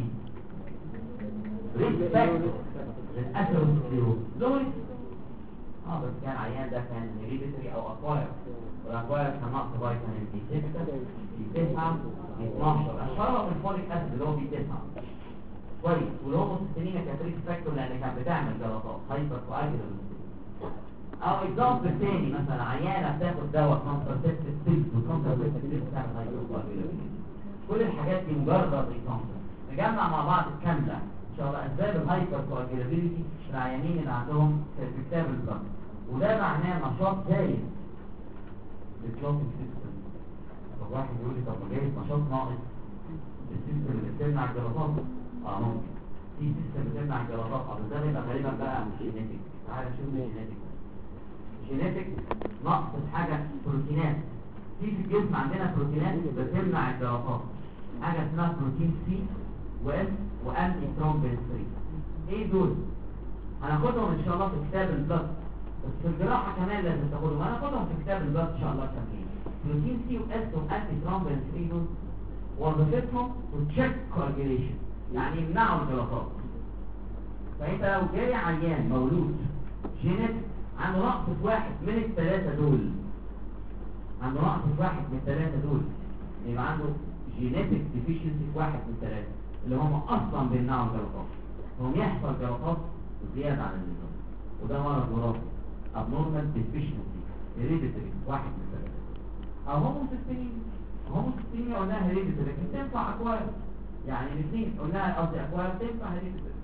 ريسك فاكتور للأثيروسكليروز. لوريس بس كان عيان ده كان هيريديتري او اكواير، والاكواير كان نقص فيتامين بي 6 بي 9 بي 12، اشهرها من الفوليك اسيد اللي هو بي 9 كويس. والهوموسيستينيا كانت ريسك فاكتور لان كانت بتعمل جلطات، هايبر كواجولانت. او اكزامبل تاني مثلا عيانه بتاخد دواء كونتراسيبتيف بيلز، والكونتراسيبتيف بيلز بتعمل هايبر كواجولانت. كل الحاجات دي مجرد اكزامبل، نجمع مع بعض الكامله ان شاء الله اسباب الهايبر كواجولابيلتي العيانين اللي عندهم في كتاب البلد. وده معناه نشاط زايد للكلوتينج سيستم. طب واحد يقول لي طب ما جايز نشاط ناقص السيستم اللي بتمنع الجلطات. ممكن في سيستم بتمنع الجلطات، ده بيبقى غالبا بقى جينيتك. تعالى نشوف الجينيتك. جينيتك نقص في حاجه بروتينات. في الجسم عندنا بروتينات بتمنع الجلطات، حاجه اسمها بروتين سي واس وانتي ثرومبين 3. ايه دول؟ هناخدهم ان شاء الله في كتاب البلد، بس في الجراحه كمان لازم تاخدهم. هناخدهم في كتاب البلد ان شاء الله كاملين. بروتين سي واس وانتي ثرومبين 3 دول وظيفتهم تشيك كواجيليشن، يعني يمنعوا الجلطات. فانت لو جاي عيان مولود جينيت عنده نقص في واحد من الثلاثه دول، عنده نقص في واحد من الثلاثه دول، يبقى عنده جينيتك ديفيشنسي في واحد من الثلاثه اللي هم اصلا بيمنعوا الجلطات، هم يحصل جلطات زياده عن اللزوم. وده مرض وراثي، abnormal deficiency hereditary واحد من الثلاثه. او هوموسيستينيا قلناها hereditary لكن تنفع اكوار، يعني الاثنين قلناها قصدي اكوار تنفع hereditary.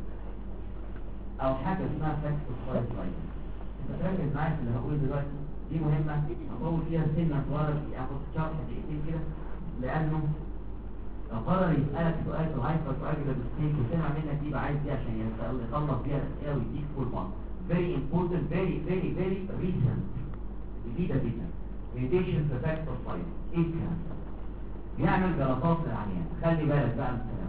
او حاجه اسمها فاكتور فايت لاين. انت تركز معايا في اللي هقوله دلوقتي، دي مهمه اطول فيها سنه صغيره اخد شرح دقيقتين كده، لانه لو قرر يسالك سؤال في الهايبر كواجولابيلتي وسمع منك دي عايز دي عشان يخلص بيها الاسئله ويديك فول مارك. very important very recent جديده جدا. mutation في فاكتور 5. ايه الكلام ده؟ بيعمل جلطات للعيان. خلي بالك بقى من الكلام.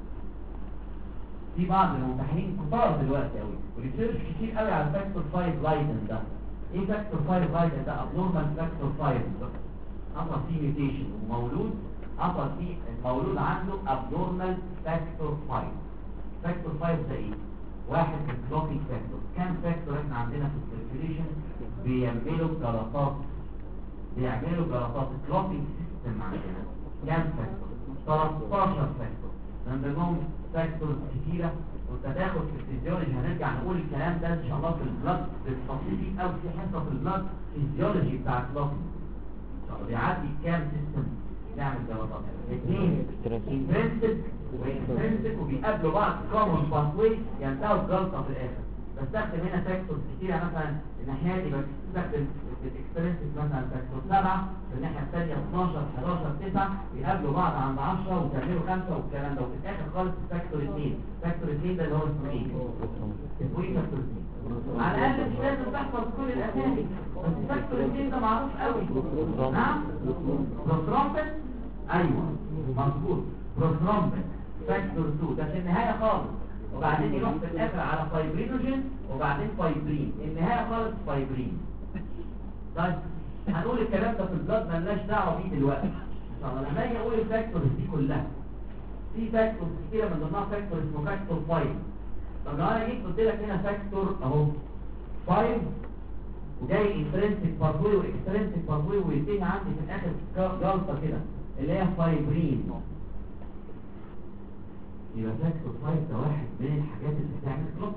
في بعض الممتحنين كتار دلوقتي قوي وريسيرش كتير قوي على فاكتور 5 لايتن ده. ايه فاكتور 5 لايتن ده؟ abnormal فاكتور 5 حصل فيه ميوتيشن ومولود حصل فيه المولود عنده abnormal فاكتور 5. فاكتور 5 ده ايه؟ واحد من الكلوتينج فاكتور. كام فاكتور احنا عندنا في السيركيليشن بيعملوا جلطات الكلوتينج سيستم عندنا؟ كام فاكتور؟ 13 فاكتور. من ضمنهم فاكتورز كتيره وانت تاخد في الفيزيولوجي، هنرجع نقول الكلام ده ان شاء الله في البلاد بالتفصيل قوي في حصه في البلاد فيزيولوجي بتاع الكلوتينج. بيعدي كام سيستم؟ نعمل جلطات. اثنين انترنسك واكسترنسك وبيقابلوا بعض كومن باثوي ينتهوا بجلطه في الاخر. بستخدم هنا فاكتورز كتير، يعني مثلا الناحيه دي بستخدم الاكسترنسك مثلا فاكتور 7، في الناحيه الثانيه 12 11 9 بيقابلوا بعض عند 10 وتعملوا 5 والكلام ده، وفي الاخر خالص فاكتور 2. فاكتور 2 ده اللي هو اسمه ايه؟ اسمه ايه فاكتور 2؟ على الاقل مش لازم تحفظ كل الاسامي، بس فاكتور 2 ده معروف قوي. نعم بروثرومبين، ايوه مظبوط بروثرومبين فاكتور 2 ده في النهايه خالص، وبعدين يروح في الاخر على فايبرينوجين وبعدين فايبرين، النهايه خالص فايبرين. طيب هنقول الكلام ده في البلاد مالناش دعوه بيه دلوقتي. طب لما اجي اقول الفاكتورز دي كلها، في فاكتورز كتيره من ضمنها فاكتور اسمه فاكتور 5. طب لو انا جيت قلت لك هنا فاكتور اهو 5 وجاي انترنسك باثوي واكسترنسك باثوي وينتهي عندي في الاخر جلطه كده اللي هي فايبرين، يبقى فاكتور 5 ده واحد من الحاجات اللي بتعمل كلوت.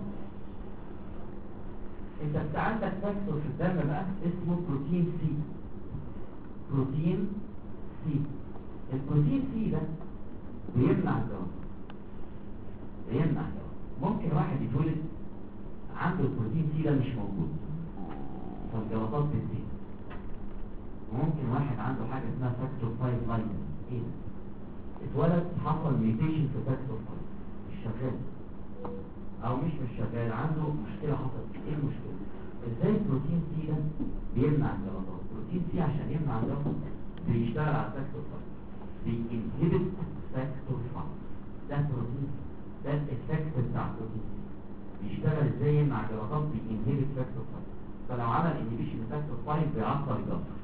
انت عندك فاكتور في الدم بقى اسمه بروتين سي. بروتين سي، البروتين سي ده بيمنع الجلطه. ممكن واحد يتولد عنده البروتين سي ده مش موجود فالجلطات بتزيد. وممكن واحد عنده حاجه اسمها فاكتور 5 لايدن، ايه ده؟ اتولد حصل ميوتيشن في فاكتور 5 مش شغال، او مش شغال، عنده مشكله حصلت. ايه المشكله؟ ازاي البروتين سي ده بيمنع الجلطات؟ البروتين سي عشان يمنع الجلطات بيشتغل على فاكتور 5، بينهبت فاكتور 5. ده بروتين، ده الافكت بتاع البروتين سي. بيشتغل ازاي يمنع الجلطات؟ بينهبت فاكتور 5. فلو عمل انهبيشن لفاكتور 5 بيعطل الجلطه.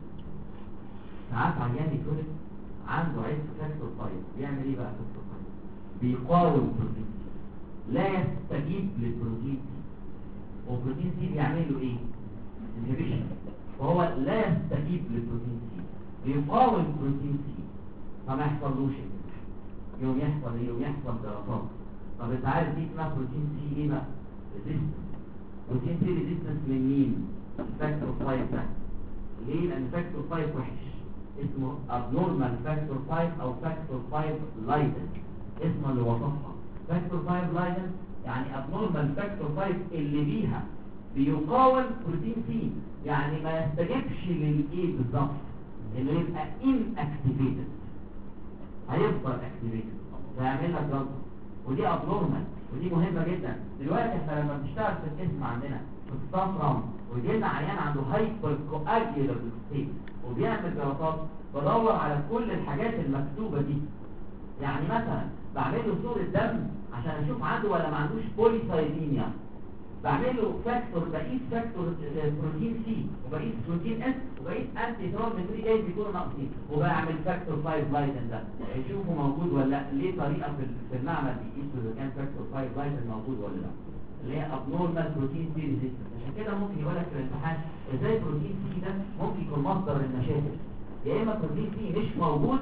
ساعات عيان يتولد عنده عيب في فاكتور 5، بيعمل ايه بقى فاكتور 5؟ بيقاوم البروتين سي، لا يستجيب للبروتين سي. والبروتين سي بيعمل له ايه؟ انهبيشن، فهو لا يستجيب للبروتين سي، بيقاوم البروتين سي فما يحصلوش يوم يحصل ايه؟ يوم يحصل جلطات. طب انت عارف دي اسمها بروتين سي ايه بقى؟ ريزيستنس. بروتين سي ريزيستنس من مين؟ الفاكتور 5 ده. ليه؟ لان فاكتور 5 وحش، اسمه abnormal factor 5 او factor 5 لايدن، اسمه اللي وصفها factor 5 لايدن، يعني abnormal factor 5 اللي بيها بيقاوم بروتين سي، يعني ما يستجبش للايه بالظبط، اللي يبقى inactivated هيفضل activated فيعمل لك جلطه، ودي abnormal ودي مهمه جدا. دلوقتي احنا لما بنشتغل في الجسم عندنا في الصفرة وجينا عيان عنده هايبر كواجيولار ستيت وبيعمل جلطات، بدور على كل الحاجات المكتوبه دي. يعني مثلا بعمل له صوره دم عشان اشوف عنده ولا ما عندوش بوليسايديميا، بعمل له فاكتور، بقيس فاكتور بروتين سي وبقيس بروتين اس وبقيس انتي ترومبين اي بيكونوا ناقصين، وبعمل فاكتور 5 لايدن ده يشوفه موجود ولا لا. ليه طريقه في المعمل بيقيسوا اذا كان فاكتور 5 لايدن موجود ولا لا، اللي هي abnormal بروتين سي ريزيستنس. عشان كده ممكن يقول لك في الامتحان ازاي بروتين سي ده ممكن يكون مصدر المشاكل. يا اما بروتين سي مش موجود،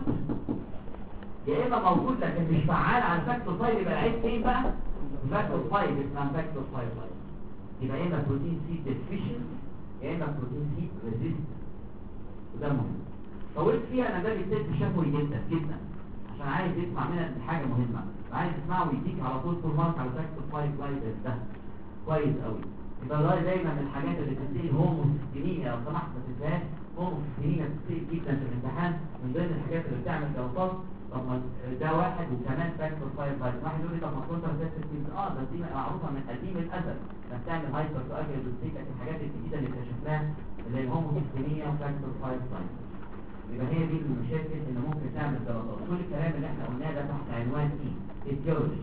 يا اما موجود لكن مش فعال على فاكتور 5. يبقى العيب فين بقى؟ فاكتور 5 اسمها فاكتور 5 لايدن. يبقى يا اما بروتين سي ديفيشنت يا اما بروتين سي ريزيستنت، وده مهم. طولت فيها انا ده بيتسد شفوي جدا جدا عشان عايز يسمع منها حاجه مهمه، عايز تسمعه ويديك على طول فول مارك على فاكتور 5 لايدن ده كويس قوي. يبقى ده دايما من الحاجات اللي بتنتهي هوموسيستينيميا، لو سمحت ما تنساهاش. هوموسيستينيميا بتنتهي جدا في الامتحان من ضمن الحاجات اللي بتعمل جلطات. طب ده واحد، وكمان فاكتور 5 لايدن. واحد يقول لي طب ما كنت ده دي معروفه من قديم الازل انك تعمل هايبر كواجيولار ستيت، لكن الحاجات الجديده اللي اكتشفناها اللي هي الهوموسيستينيميا وفاكتور 5 لايدن. يبقى هي دي المشاكل اللي ممكن تعمل جلطات. كل الكلام اللي احنا قلناه ده تحت عنوان ايه؟ التيولوجي.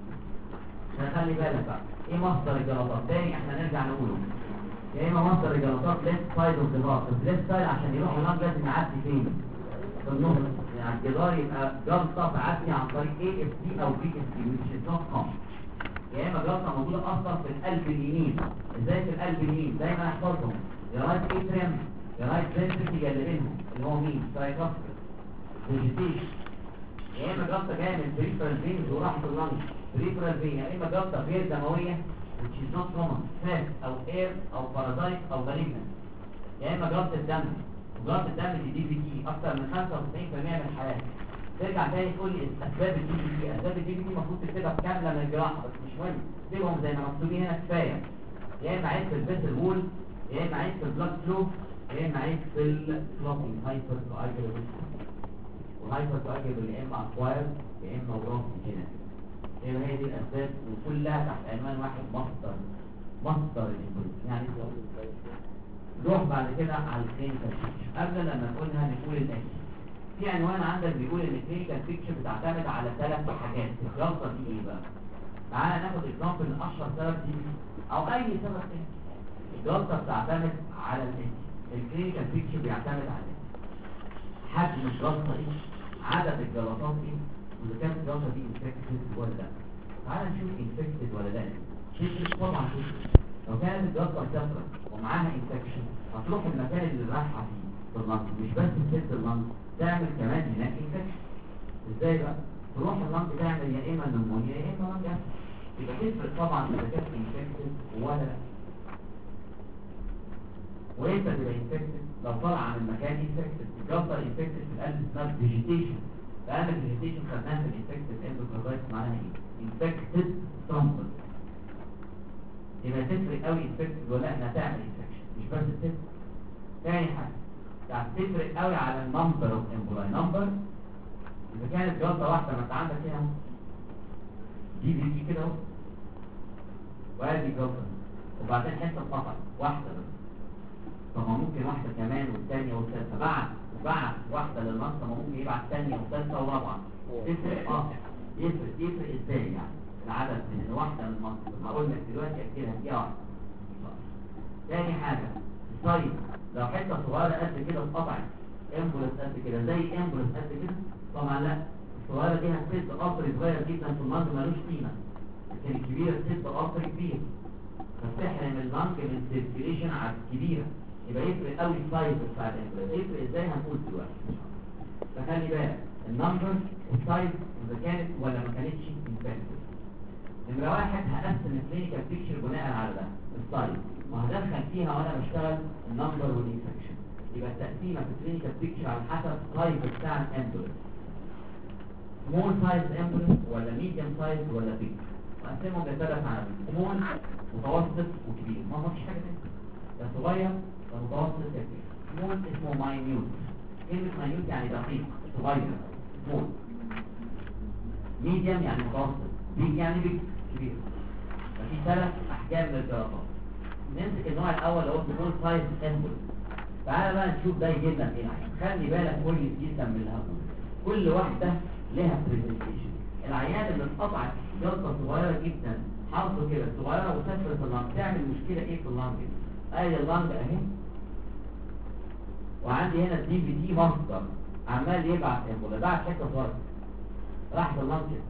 فخلي بالك بقى ايه مصدر الجلطات. تاني احنا نرجع نقوله، يا اما مصدر الجلطات ليفت سايد اوف ذا هارت. الليفت سايد عشان يروح اللنج لازم يعدي فين؟ في النص، يعني الجدار يبقى جلطه تعدي عن طريق اي اف سي او بي اف سي which is not common. يا اما جلطه موجوده اصلا في القلب اليمين. ازاي في القلب اليمين؟ دايما احفظهم، يا رايت اتريم يا رايت فنتريكل اللي بينهم اللي هو مين؟ ترايكاستر فيجيتيشن. يا اما جلطه جايه من بريفرال فينز وراحت اللنج بريفرال فين، يا اما جلطه غير دمويه which is not common فات او اير او بارازايت او مالجنت، يا اما جلطه دم وضغط الدم دي في تي اكتر من 95% من الحالات. ترجع تاني تقول لي اسباب الدي في تي. اسباب الدي في تي المفروض تكتبها كامله من الجراحه بس مش مهم، تكتبهم زي ما مكتوبين هنا كفايه. يا اما عيب في الفيسل وول، يا اما عيب في البلاد فلو، يا اما عيب في الكلوتنج هايبر كواجولابيلتي. وهايبر كواجولابيلتي يا اما اكواير يا اما وراثي جينيتيك. هي دي الاسباب وكلها تحت عنوان واحد، مصدر الانفلونزا. يعني نروح بعد كده على الكلينيكال بيكتشر. قبل لما نقولها نقول الاتي. في عنوان عندك بيقول ان الكلينيكال بيكتشر بتعتمد على 3 حاجات. الخلاصه دي ايه بقى؟ تعالى ناخد اكزامبل من اشهر سبب دي او اي سبب تاني. الجلطه بتعتمد على الاتي. الكلينيكال بيكتشر بيعتمد على الاتي: حجم الجلطه ايه؟ عدد الجلطات ايه؟ واذا كانت الجلطه دي انفكتد ولا لا. تعالى نشوف انفكتد ولا لا. طبعا لو كانت الجلطه كثره ومعاها انفكشن هتروح المكان اللي رايحه فيه في اللنج، مش بس تسد اللنج، تعمل كمان هناك انفكشن. ازاي بقى؟ تروح اللنج تعمل يا اما نمونيا يا اما لنج أسد. يبقى تفرق طبعا اذا كانت انفكتد ولا لا. وامتى تبقى انفكتد؟ لو طلع عن المكان انفكتد. الجلطه انفكتد في القلب اسمها فيجيتيشن. لان الفيجيتيشن خدناها في الانفكتد اندوكاردايتس معناها ايه؟ انفكتد ثرومبس. يبقى تفرق قوي انفكتد ولا انها تعمل انفكشن، مش بس تفرق. تاني حاجه تفرق قوي على النمبر اوف امبولاي. نمبر اذا كانت جلطه واحده، ما انت عندك هنا دي في دي كده اهو، وادي جلطه وبعدين حته اتقطعت واحده بس. طب ما ممكن واحده كمان والثانيه والثالثه، بعت واحده للمنطقه، ما ممكن يبعت ثانيه وثالثه ورابعه. تفرق يفرق ازاي يعني العدد من واحده من المنطقه؟ هقول لك دلوقتي اكدها دي واحده. تاني حاجه السايز، لو حته صغيره قد كده اتقطعت امبولس قد كده زي امبولس قد كده، طبعا لا، الصغيره دي هتسد قطر صغير جدا في اللنج ملوش قيمه، لكن الكبيره تسد قطر كبير فتحرم اللنج من سيركيليشن على الكبيره. يبقى يفرق قوي السايز بتاع الامبولس. يفرق ازاي هنقول دلوقتي. فخلي بالك النمبر والسايز اذا كانت ولا ما كانتش انفكتد. نمرة 1 هقسم الكلينيكال بيكتشر بناء على ده السايز، وهدخل فيها وانا بشتغل النمبر والانفكشن. يبقى التقسيمه في الكلينيكال بيكتشر على حسب السايز بتاع الامبولس. سمول سايز امبولس ولا ميديوم سايز ولا بيج. وقسمهم لثلاث عناوين: سمول، متوسط، وكبير. ما فيش حاجه ثانيه، ده صغير ده متوسط ده كبير. سمول اسمه ماينيوت. كلمه ماينيوت يعني دقيق صغير سمول. ميديوم يعني متوسط. بيج يعني بيج كبير. ففي 3 احجام للجلطات. نمسك النوع الاول اللي هو سمول سايز امبولس. تعالى بقى نشوف ده يجيب لك ايه. خلي بالك كويس جدا من الهبول، كل واحده لها بريزنتيشن. العيان اللي اتقطعت جلطه صغيره جدا حاطه كده صغيره وسافرت اللنج، تعمل مشكله ايه في اللنج؟ ادي اللنج اهي، وعندي هنا الدي في دي مصدر عمال يبعت امبولا، بعت حته صغيره راحت اللنج كده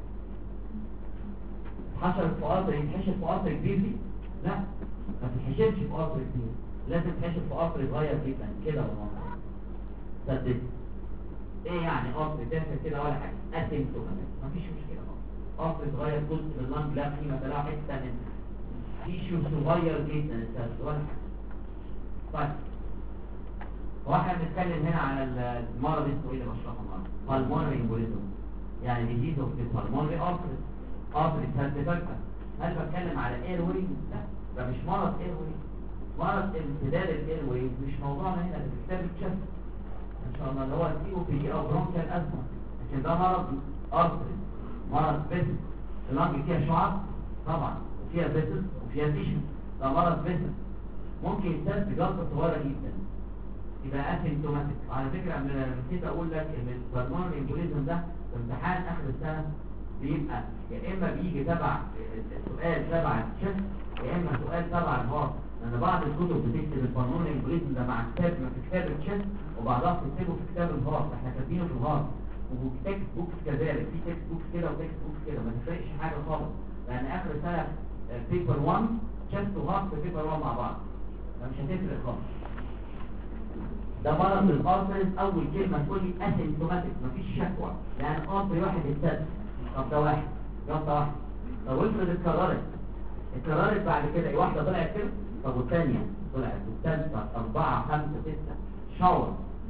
اتحشرت في قطر. يتحشر في قطر كبير دي؟ لا، ما تتحشرش في قطر كبير، لازم تحشر في قطر صغير جدا كده والله. صدقني ايه يعني قطر تافه كده ولا حاجه؟ اسيمتوماتيك مفيش مشكله خالص. قطر صغير جزء من اللنج لا قيمه له، حته من تيشو صغير جدا السبب ولا حاجه. طيب هو احنا بنتكلم هنا على المرض اسمه ايه اللي بشرحه النهارده؟ بالمونري امبوليزم، يعني ديزيز اوف ذا بالمونري ارتري سد فجأة. هل بتكلم على اير ويز؟ لا، ده مش مرض اير ويز، مرض امتداد الاير ويز. مش موضوعنا هنا، ده في كتاب الشفا ان شاء الله اللي هو السي او بي دي او برونكيال ازمه. لكن ده مرض ارتري، مرض فيسل. اللنج فيها شعاب طبعا وفيها فيسل وفيها تيشو، ده مرض فيسل ممكن يسد جلطه صغيره جدا يبقى اسيمتوماتيك. على فكره انا نسيت اقول لك ان البالمونري امبوليزم ده في امتحان اخر السنه بيبقى يا اما بيجي تبع سؤال تبع الشيست يا اما سؤال تبع الهارت، لان بعض الكتب بتكتب البالمونري امبوليزم ده مع كتاب في كتاب الشيست وبعضها بتكتبه في كتاب الهارت. احنا كاتبينه في الهارت وتكست بوكس كذلك، في تكست بوكس كده وتكست بوكس كده، ما تفرقش حاجه خالص، لان اخر السنه بيبر 1 شيست وهارت في بيبر 1 مع بعض، فمش هتفرق خالص. ده مرض الارتريز. اول كلمه تقول لي اسيمتوماتيك مفيش شكوى، لان ارتري واحد اتسد. طب ده واحد جلطه واحده، طب افرض اتكررت بعد كده، واحده طلعت كده، طب والثانيه طلعت والثالثه 4 5 6 شاور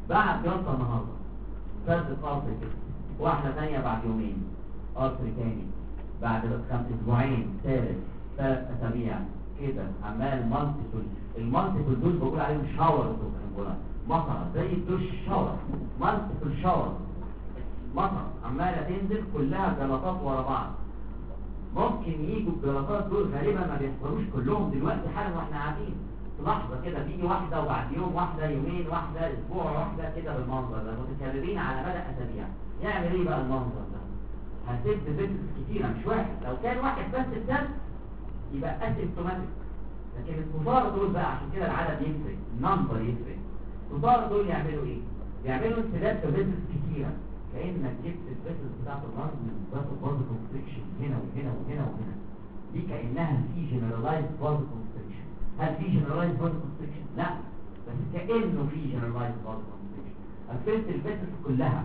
بعد جلطه النهارده سد قصر كده، واحده ثانيه بعد يومين، قصر تاني بعد 5 اسبوعين، ثلاث اسابيع كده، عمال المالتيبل دول بقول عليهم شاور مطر زي الدش شاور، مالتيبل شاور مطر عماله تنزل كلها جلطات ورا بعض. ممكن يجوا الجلطات دول غالبا ما بيحصلوش كلهم دلوقتي حالا واحنا قاعدين، في لحظه كده بيجي واحده وبعد يوم واحده، يومين واحده، اسبوع واحده، كده بالمنظر ده متكررين على مدى اسابيع. يعمل ايه بقى المنظر ده؟ هسيب فيتس كتيره مش واحد، لو كان واحد بس الدم يبقى اسيمتوماتيك، لكن الكفار دول بقى عشان كده العدد يفرق، النمبر يفرق. الكفار دول يعملوا ايه؟ يعملوا انسداد في فيتس كتيره، كأنك جبت الفيتس بتاعت النار من بازو كونستريكشن هنا وهنا وهنا وهنا، دي كأنها في جنرالايزد بازو كونستريكشن. هل في جنرالايزد بازو كونستريكشن؟ لا، بس كأنه في جنرالايزد بازو كونستريكشن. قفلت الفيتس كلها،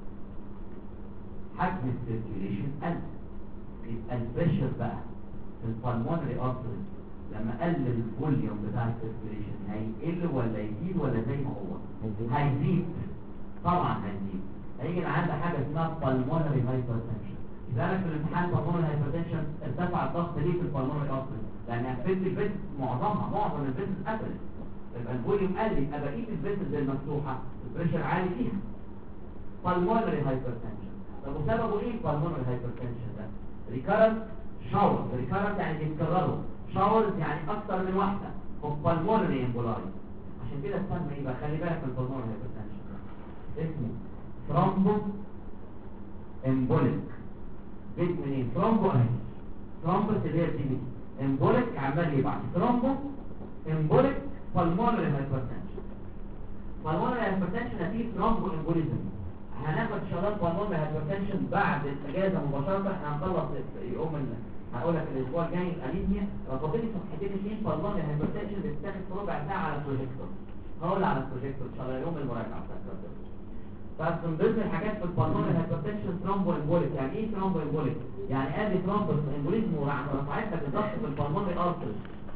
حجم السيركيوليشن قل، يبقى البريشر بقى في البالمونري ارتري لما قلل الفوليوم بتاع السيركيوليشن هيقل ولا يزيد ولا زي ما هو؟ هيزيد طبعا، هيزيد. هيجي عندنا حاجه اسمها بالمونري هايبرتنشن. اذا انا في الامتحان بالمونري هايبرتنشن ارتفع الضغط ليه في البالمونري ارتري؟ لان قفلت الفيتس معظم الفيتس قفلت، يبقى الفوليوم قل، يبقى بقيه الفيتس المفتوحه البريشر عالي فيها. بالمونري هايبرتنشن. طب وسببه ايه البالمونري هايبرتنشن ده؟ ريكارنت شاور، ريكارنت يعني بيتكرروا، شاورز يعني اكتر من واحده، بالمونري امبولاي. عشان كده استنى ايه بقى، خلي بالك من البالمونري هايبرتنشن اسمه ثرومبو امبوليك. جيت منين؟ ثرومبو اهي، ثرومبو اللي هي دي، امبوليك عمال يبعت، ثرومبو امبوليك بالمونري هايبرتنشن. بالمونري هايبرتنشن نتيجه ثرومبو امبوليزم. هناخد ان شاء الله بالمونري هايبرتنشن بعد الاجازه مباشره، احنا هنخلص يوم هقول لك الاسبوع الجاي الانيميا، رفضت لي صفحتين اثنين بالمونري هايبرتنشن بتتاخد في ربع ساعه على البروجيكتور، هقول على البروجيكتور ان شاء الله يوم المراجعه بتاعت. بس من ضمن الحاجات في البالمونري هايبرتنشن ثرومبو امبوليك. يعني ايه ثرومبو امبوليك؟ يعني ادي ثرومبو امبوليزم ورفعت لك الضغط في البالمونري ارتري.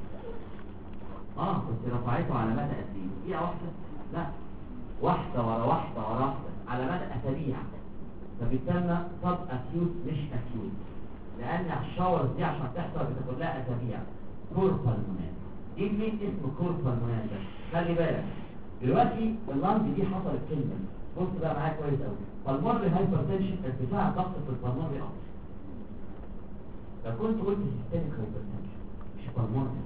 بس رفعته على مدى قد ايه؟ دقيقه واحده؟ لا، واحده ورا واحده ورا واحده على مدى اسابيع، فبيسمى سب اكيوت مش اكيوت، لان الشاورز دي عشان تحصل بتاخد لها اسابيع. كور بالمونال، ايه مين اسمه كور بالمونال ده؟ خلي بالك دلوقتي اللنج دي حصلت كلمه، بص بقى معايا كويس قوي. بالمونري هايبرتنشن ارتفاع ضغط في البالمونري ارتري. لو كنت قلت سيستميك هايبرتنشن مش بالمونري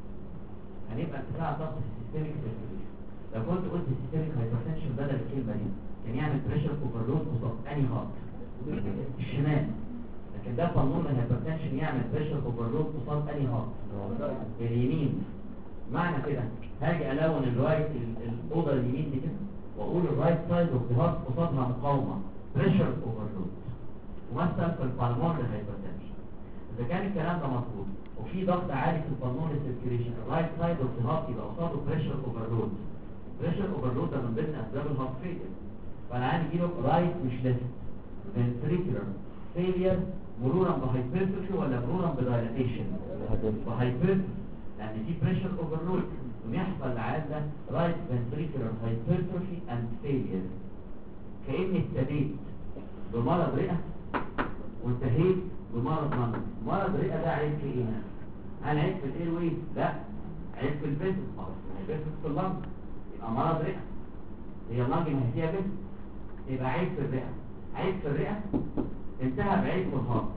هنبقى ارتفاع ضغط في السيستميك هايبرتنشن. لو كنت قلت سيستميك هايبرتنشن بدل الكلمه دي كان يعمل بريشر اوفرلود قصاد انهي هارت؟ الشمال. لكن ده بالمونري هايبرتنشن يعمل بريشر اوفرلود قصاد انهي هارت؟ اليمين. معنى كده هاجي الون الرايت، الاوضه اليمين دي كده، واقول الرايت سايد اوف ذا هارت قصادها مقاومه بريشر اوفرلود، ومثلا في البالمونري هايبرتنشن. اذا كان الكلام ده مظبوط وفي ضغط عالي في البالمونري سيركيوليشن، الرايت سايد اوف ذا هارت يبقى قصاده بريشر اوفرلود. بريشر اوفرلود ده من ضمن اسباب الهارت فيلير. فانا عندي يجيله رايت مش ليفت فنتريكولار فيلير مرورا بهايبرتروفي ولا مرورا بدايلاتيشن؟ بهايبرتروفي، لان دي بريشر اوفرلود ويحصل العيان ده رايت فنتريكولار هايبرتروفي اند فيلير. كاني ابتديت بمرض رئه وانتهيت بمرض منطقي. مرض رئه ده عيب في ايه؟ هل عيب في الاير ويز؟ لا، عيب في الفيسس. خلاص الفيسس في اللنج يبقى مرض رئه، هي اللنج ما هي فيها فيسس، يبقى عيب في الرئه. عيب في الرئه انتهى بعيب في الهارت.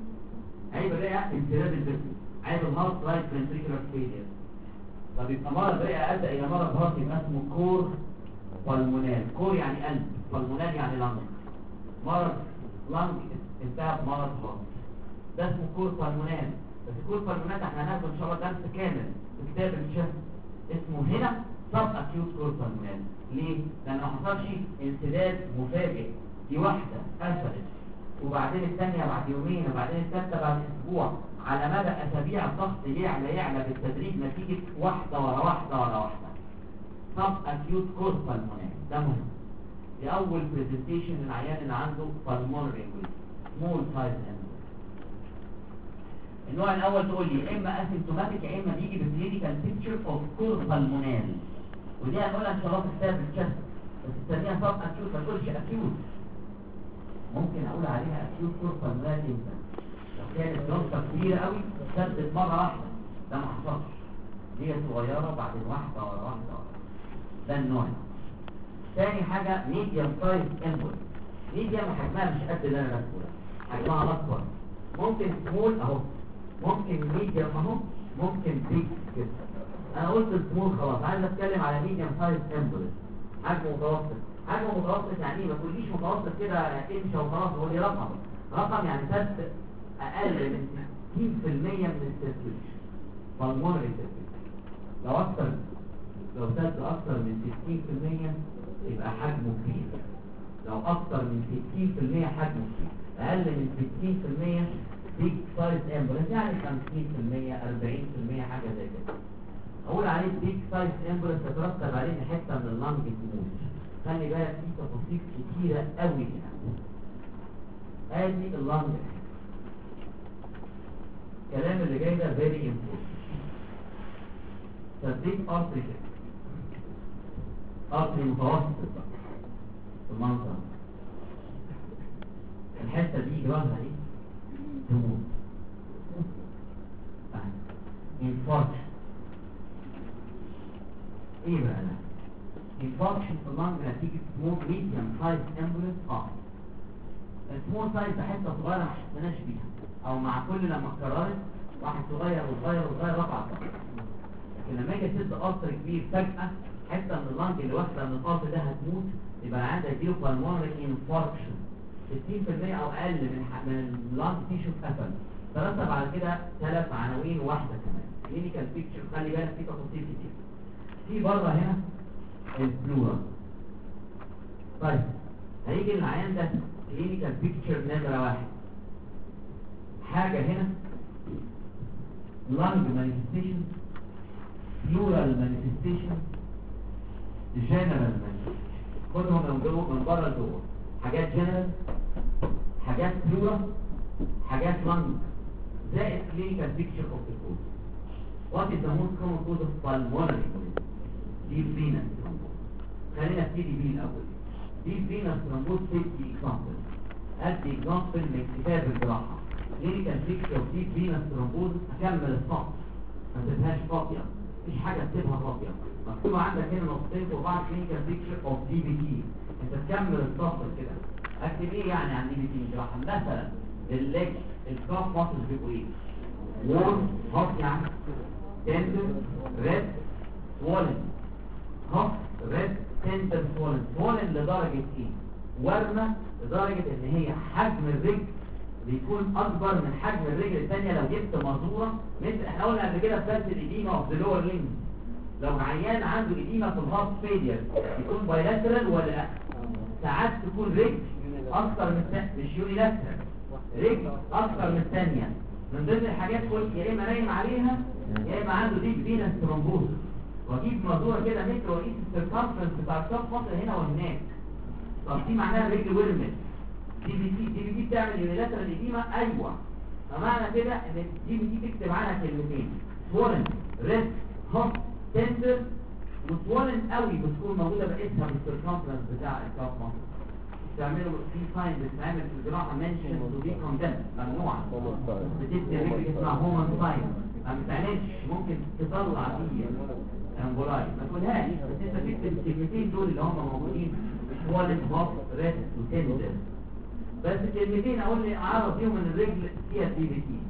عيب الرئه انسداد الفيسس، عيب الهارت رايت فنتريكولار فيلير. طب يبقى مرض رئه ادى الى مرض هارت يبقى اسمه كور بالمونال. كور يعني قلب، بالمونال يعني لنج. مرض لنج انتهى بمرض هارت، ده اسمه كور بالمونال. بس كور بالمونال احنا هناخده ان شاء الله درس كامل في كتاب الشفا اسمه هنا سب اكيوت كور بالمونال. ليه؟ لان ما حصلش انسداد مفاجئ، دي واحده قفلت وبعدين الثانيه بعد يومين وبعدين الثالثه بعد اسبوع، على مدى اسابيع الضغط يعلى بالتدريج نتيجه واحده ورا واحده ورا واحده. سب اكيوت كور بالمونال ده مهم. دي اول برزنتيشن للعيان اللي عنده بالمونري امبوليزم سمول سايز امبوليزم. النوع الاول تقول لي يا اما اسيمتوماتيك يا اما بيجي بكلينيكال بيكتشر اوف كور بالمونال، ودي هنقولها ان شاء الله في كتاب الشفا بس تسميها سب اكيوت، ما تقولش اكيوت. ممكن اقول عليها اكيوت كوربا ماليزا لو كانت نقطة كبيرة قوي سدت مرة واحدة، ده ما حصلش، هي صغيرة وبعدين واحدة ورا واحدة. ده النوع. تاني حاجة ميديم سايز امبولس. ميديم حجمها مش قد اللي انا بقوله، حجمها اكبر. ممكن سمول اهو، ممكن ميديم اهو، ممكن بيج كده. انا قلت السمول خلاص، عايز اتكلم على ميديم سايز امبولس. حجم متوسط. حجم متوسط يعني ايه؟ ما تقوليش متوسط كده امشي وخلاص، هو لي رقم يعني سد اقل من 60% من السيركيوليشن بالمونري سيركيوليشن. لو سد اكتر من 60% يبقى حجمه كبير. لو اكتر من 60% حجمه كبير، اقل من 60% بيج سايز امبولس، يعني 50% 40% حاجه زي كده. اقول عليه بيج سايز امبولس تترتب عليه ان حته من اللنج تموت. خلي بالك في تفاصيل كتيره قوي هنا. ادي اللنج، الكلام اللي جاي ده فيري امبورتنت. تدريب ارتري كده، ارتري متوسط بقى في المنظر. الحته دي جراها ايه؟ تموت. انفاركشن. ايه بقى ده؟ انفاركشن في اللنج نتيجه سمول ميديم سايز امبولس. السمول سايز ده حته صغيره ما حسناش بيها، او مع كل لما اتكررت واحد صغير وصغير وصغير رفع الضغط. لكن لما يجي تسد قصر كبير فجاه حته من اللنج اللي واخده من القصر ده هتموت، يبقى عندها ديو بالمونري انفاركشن. 60% او اقل من اللنج تيشو اتقفل. ترتب على كده 3 عناوين وواحده كمان. كلينيكال بيكتشر، خلي بالك في تفاصيل كتير. في بره هنا البلورال. طيب هيجي العيان ده كلينيكال بيكتشر نمره 1. حاجه هنا lung manifestation, pleural manifestation, general manifestation. خدهم من بره لجوه. حاجات general، حاجات pleural، حاجات lung، زائد clinical picture of the cause. What is the most common cause of pulmonary embolism? Deep venous thrombosis. خلينا نبتدي بيه الاول. Deep venous thrombosis safety example. ادي example من كتاب الجراحه. كلينيكال بيكتشر اوف ديب فينس ثرومبوزس. اكمل السطر ما تسيبهاش فاضيه، مفيش حاجه تسيبها فاضيه. مكتوب عندك هنا نقطتين فوق بعض، كلينيكال بيكتشر اوف دي بي تي. انت تكمل السطر كده. اكتب ايه يعني عن دي بي تي؟ جراحه مثلا الليج الكاف ماسل بيبقوا ايه؟ وورم هوت، يعني تندر ريد سوولن. هوت ريد تندر سوولن. سوولن لدرجه ايه؟ ورمه لدرجه ان هي حجم الرجل بيكون اكبر من حجم الرجل الثانيه. لو جبت مزوره مثل احنا قلنا قبل كده في درس الاديمه اوف ذا لور ليمب، لو عيان عنده اديمه في الهارت فيلير يكون بايلاترال ولا لا؟ ساعات تكون رجل اكثر من الثانيه، مش يونيلاترال، رجل اكثر من الثانيه. من ضمن الحاجات قلت يا اما نايم عليها يا اما عنده ديب فينس ثرومبوزس. واجيب مزوره كده متر واقيس السيركمفرنس بتاع الكف مصر هنا وهناك. طب دي معناها الرجل ورمت. دي بي تي بتعمل يونيلاترال إديمة. ايوه، فمعنى كده ان الدي بي تي تكتب عنها كلمتين: سوولن ريد هوت تندر. وسوولن قوي بتكون موجوده باسمها بالسيركمفرنس بتاع الكاف مصر. بتعملوا في ساين بتتعمل في الجراحه منشن تو بي كوندمن، ممنوعه. بتدي رجل اسمها هومن ساين، ما بتعملش، ممكن تطلع فيه امبولاي، ما تقولهاش، بس انت تكتب الكلمتين دول اللي هم موجودين: سوولن هوت ريد وتندر. بس كلمتين اقول لي اعرف فيهم ان الرجل فيها دي بي تي.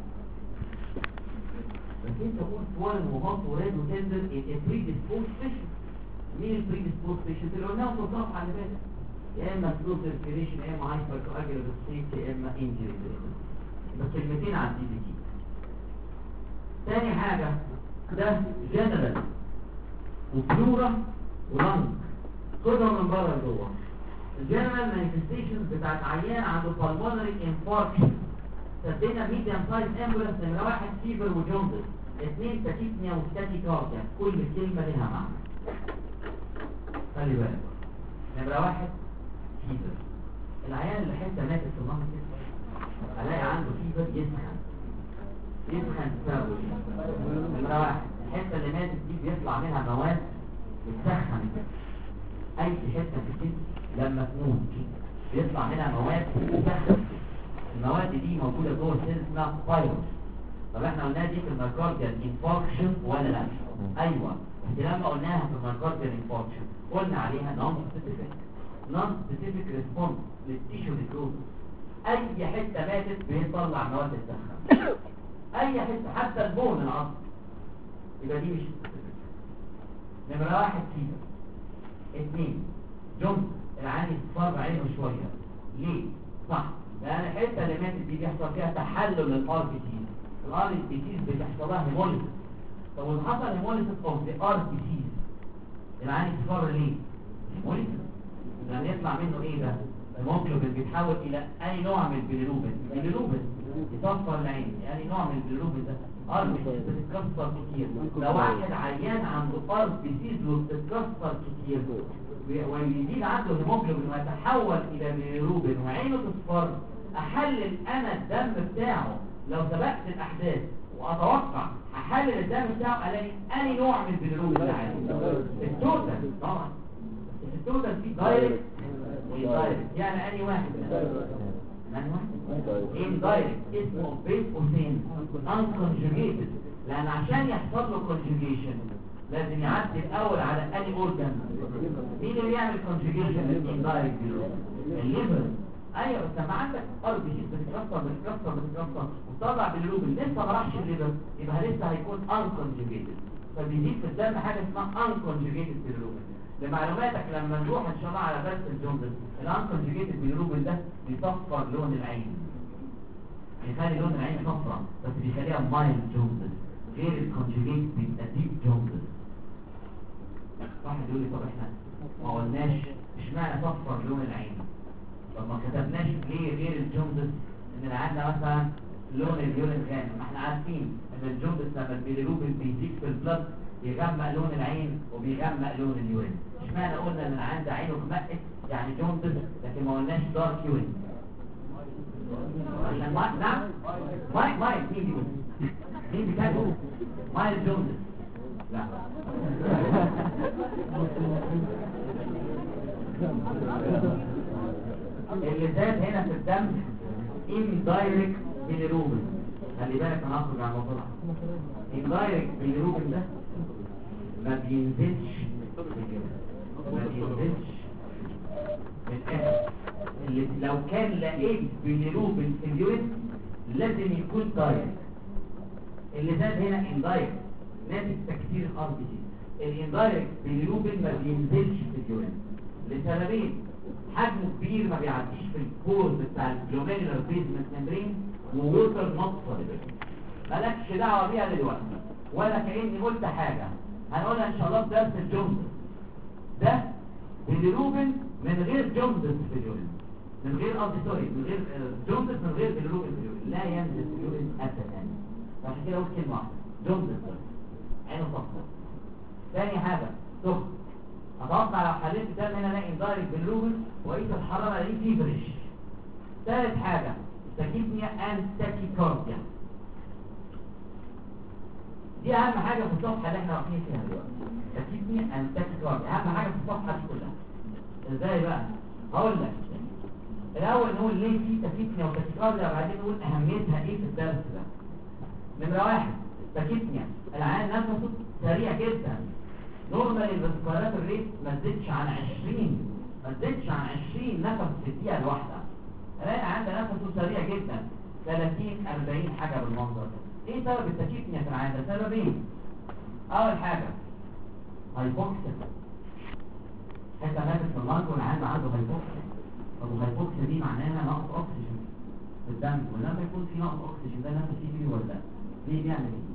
بس انت تقول سوالن وهوت وريد وتندر البريديسبوز بيشنت. مين البريديسبوز بيشنت؟ اللي قلناهم في الصفحه اللي فاتت، يا اما سلو سيركيليشن يا اما هايبر كواجولار ستيت يا اما انجري. بس كلمتين عن الدي بي تي. تاني حاجه ده جنرال وبلورا ولانج. خدهم من بره لجوه. الجنرال مانيفستيشنز بتاعت عيان عنده بالمونري انفاركشن. سدينا ميديم سايز امبولانس. نمره 1 فيبر وجوندس، 2 تاكيبنيا وستاتيكارديا. كل كلمه لها معنى، خلي بالك. نمره 1 فيبر. العيان اللي حته ماتت في النهر كده الاقي عنده فيبر يسخن بسببه. نمره 1 الحته اللي ماتت دي بيطلع منها مواد بتسخن كده. اي حته في الجسم لما تموت بيطلع منها مواد مفخمه. المواد دي موجوده جوه السيل اسمها فايروس. طب احنا قلناها دي في المايكارديال انفاركشن ولا لا؟ ايوه. بس لما قلناها في المايكارديال انفاركشن قلنا عليها نون سبيسيفيك ريسبونس للتيشو نيكروز. اي حته ماتت بيطلع مواد تسخن، اي حته حتى البون العظم، يبقى دي مش سبيسيفيك. نمره واحد فيها. اثنين جون العين يصفر عينه شويه. ليه؟ صح، لان الحته اللي ماتت دي بيحصل فيها تحلل للار بي سيز. الار بي سيز بتحصل لها هيموليسيس. طب وإذا حصل هيموليسيس اوف ذا ار بي سيز العين يصفر ليه؟ هيموليسيس. يعني يطلع منه ايه ده؟ الهيموجلوبين بيتحول الى اي نوع من البيليروبين. البيليروبين يصفر العين، يعني نوع من البيليروبين ده ار بي سيز بتتكسر كتير. لو واحد عيان عنده ار بي سيز وبتتكسر كتير ويزيد عنده هيموجلوبين ويتحول الى بيليروبين وعينه تصفر، احلل انا الدم بتاعه لو سبقت الاحداث واتوقع احلل الدم بتاعه الاقي اني نوع من البيليروبين اللي عنده. التوتال طبعا التوتال فيه دايركت واندايركت، يعني اني واحد اندايركت اسمه بيت اوسين انكونجوجيتد، لان عشان يحصل له كونجوجيشن لازم يعدي الاول على اني اورجان. مين اللي يعمل كونجوجيشن للاندايركت بيليروبين؟ الليفر. ايوه بس لما عندك ار بي سي بتتكسر وطلع بالروبين لسه ما راحش الليفر، يبقى لسه هيكون انكونجوجيتد، فبيزيد في الدم حاجه اسمها انكونجوجيتد بالروبين. لمعلوماتك لما نروح ان شاء الله على درس الجوندس، الانكونجوجيتد بالروبين ده بيصفر لون العين، بيخلي لون العين صفرا بس بيخليها مايل جوندس، غير الكونجوجيتد بيبقى ديب جوندس. واحد يقول لي طب احنا ما قلناش اشمعنى صفر لون العين؟ طب ما كتبناش ليه غير الجوندس ان عندنا مثلا لون اليورين غامق؟ ما احنا عارفين ان الجوندس لما البيليروبين بيزيد في البلد بيغمق لون العين وبيغمق لون اليورين. اشمعنى قلنا ان عند عينه غمقت يعني جوندس لكن ما قلناش دارك يورين؟ عشان نعم مايل مين يقول؟ مين بيكتبه؟ مايل جوندس. لا اللي زاد هنا في الدم indirect bilirubin. خلي بالك انا هخرج عن الموضوع. indirect bilirubin ده ما بينزلش من الاخر. اللي لو كان لقيت bilirubin في اليورين لازم يكون دايركت. اللي زاد هنا indirect ناتج تكسير الار بي سي. الاندايركت bilirubin ما بينزلش في اليورين لسببين: حجمه كبير ما بيعديش في الكورس بتاع الجلوميرولار بيزمنت ممبرين، ووتر نوت سوليبل. مالكش دعوه بيها دلوقتي ولا كاني قلت حاجه، هنقولها ان شاء الله في درس الجوندس. ده bilirubin من غير جوندس في اليورين، من غير من غير جوندس، من غير bilirubin في اليورين لا ينزل في اليورين ابدا. عشان كده قلت كلمه واحده جوندس عينه صفرا. ثاني حاجه سخن. اتوقع لو حللت الدم هنا الاقي اندايركت بالروبين وقيس الحراره دي فيفرش. ثالث حاجه تاكيبنيا اند تاكيكارديا. دي اهم حاجه في الصفحه اللي احنا واقفين فيها دلوقتي. تاكيبنيا اند تاكيكارديا اهم حاجه في الصفحه دي كلها. ازاي بقى؟ هقول لك الاول نقول ليه في تاكيبنيا وتاكيكارديا، وبعدين نقول اهميتها ايه في الدرس ده. نمره واحد تاكيبنيا، العيان نفسه سريع جدا. نورمال الريسبيرات الريت ما تزيدش عن 20 نفس في الدقيقه الواحده. الاقي عندنا نفسه سريع جدا 30 40 حاجه بالمنظر ده. ايه سبب التاكيبنيا في العيان ده؟ سببين. اول حاجه هايبوكسيا، حته ماتت في اللنج والعيان عنده هايبوكسيا. طب الهايبوكسيا دي معناها نقص اكسجين في الدم، ولما يكون في نقص اكسجين ده نفس يجري ولا لا؟ ليه بيعمل ايه؟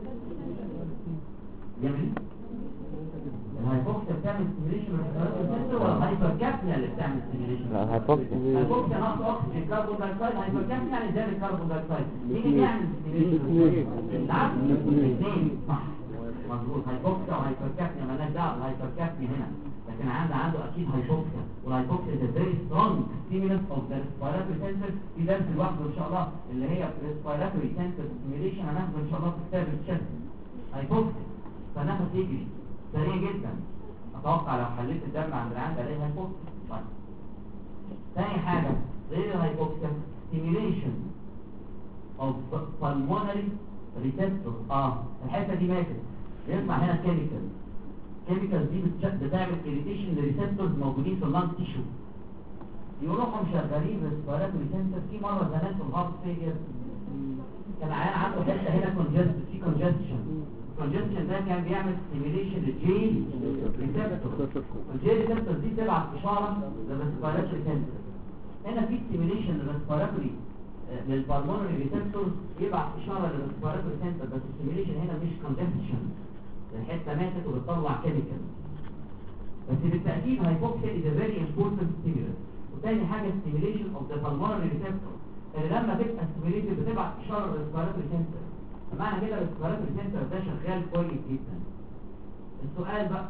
بيعمل ايه؟ الهايبوكسيا بتعمل ستيميليشن للريسبيراتوري ولا الهايبركابنيا اللي بتعمل ستيميليشن؟ الهايبوكسيا نقص اكسجين كربون دايوكسيد، الهايبركابنيا يعني زياده الكربون دايوكسيد. مين اللي بيعمل ستيميليشن؟ العكس. الاثنين صح مظبوط. هايبوكسيا وهايبركابنيا مالناش دعوه بالهايبركابنيا هنا، لكن عنده اكيد هايبوكسيا، والهايبوكسيا is a very strong stimulant of the respiratory center. في درس لوحده ان شاء الله اللي هي respiratory center stimulation هناخده ان شاء الله في كتاب الشست. هايبوكسيا فنفس يجري سريع جدا. اتوقع لو حليت الدم عند العيان بلاقي هايبوكسيا. طيب ثاني حاجه غير الهايبوكسيا stimulation of pulmonary receptor. الحته دي ماتت، يطلع هنا كيميكال دي بتعمل irritation لريسبتورز موجودين في اللانج تيشو، يروحوا مشغلين ريسبيراتوري سنتر. في مره زمان في الهارت فيلير كان عيان عنده حته هنا كونجستشن ده كان بيعمل ستيميليشن للجي ريسبتور. الجي ريسبتور دي تبعت اشاره للريسبيراتوري سنتر. هنا في ستيميليشن للريسبيراتوري للبالمونري ريسبتورز يبعت اشاره للريسبيراتوري سنتر، بس الستيميليشن هنا مش كونجستشن، الحته ماتت وبتطلع كيميكال. بس بالتاكيد هايبوكسيا is a very important stimulant. وتاني حاجه stimulation of the pulmonary receptor اللي لما تبقى stimulated بتبعت اشاره للريسبيراتوري سنتر. معنى كده الريسبيراتوري سنتر ده شغال كويس جدا. السؤال بقى،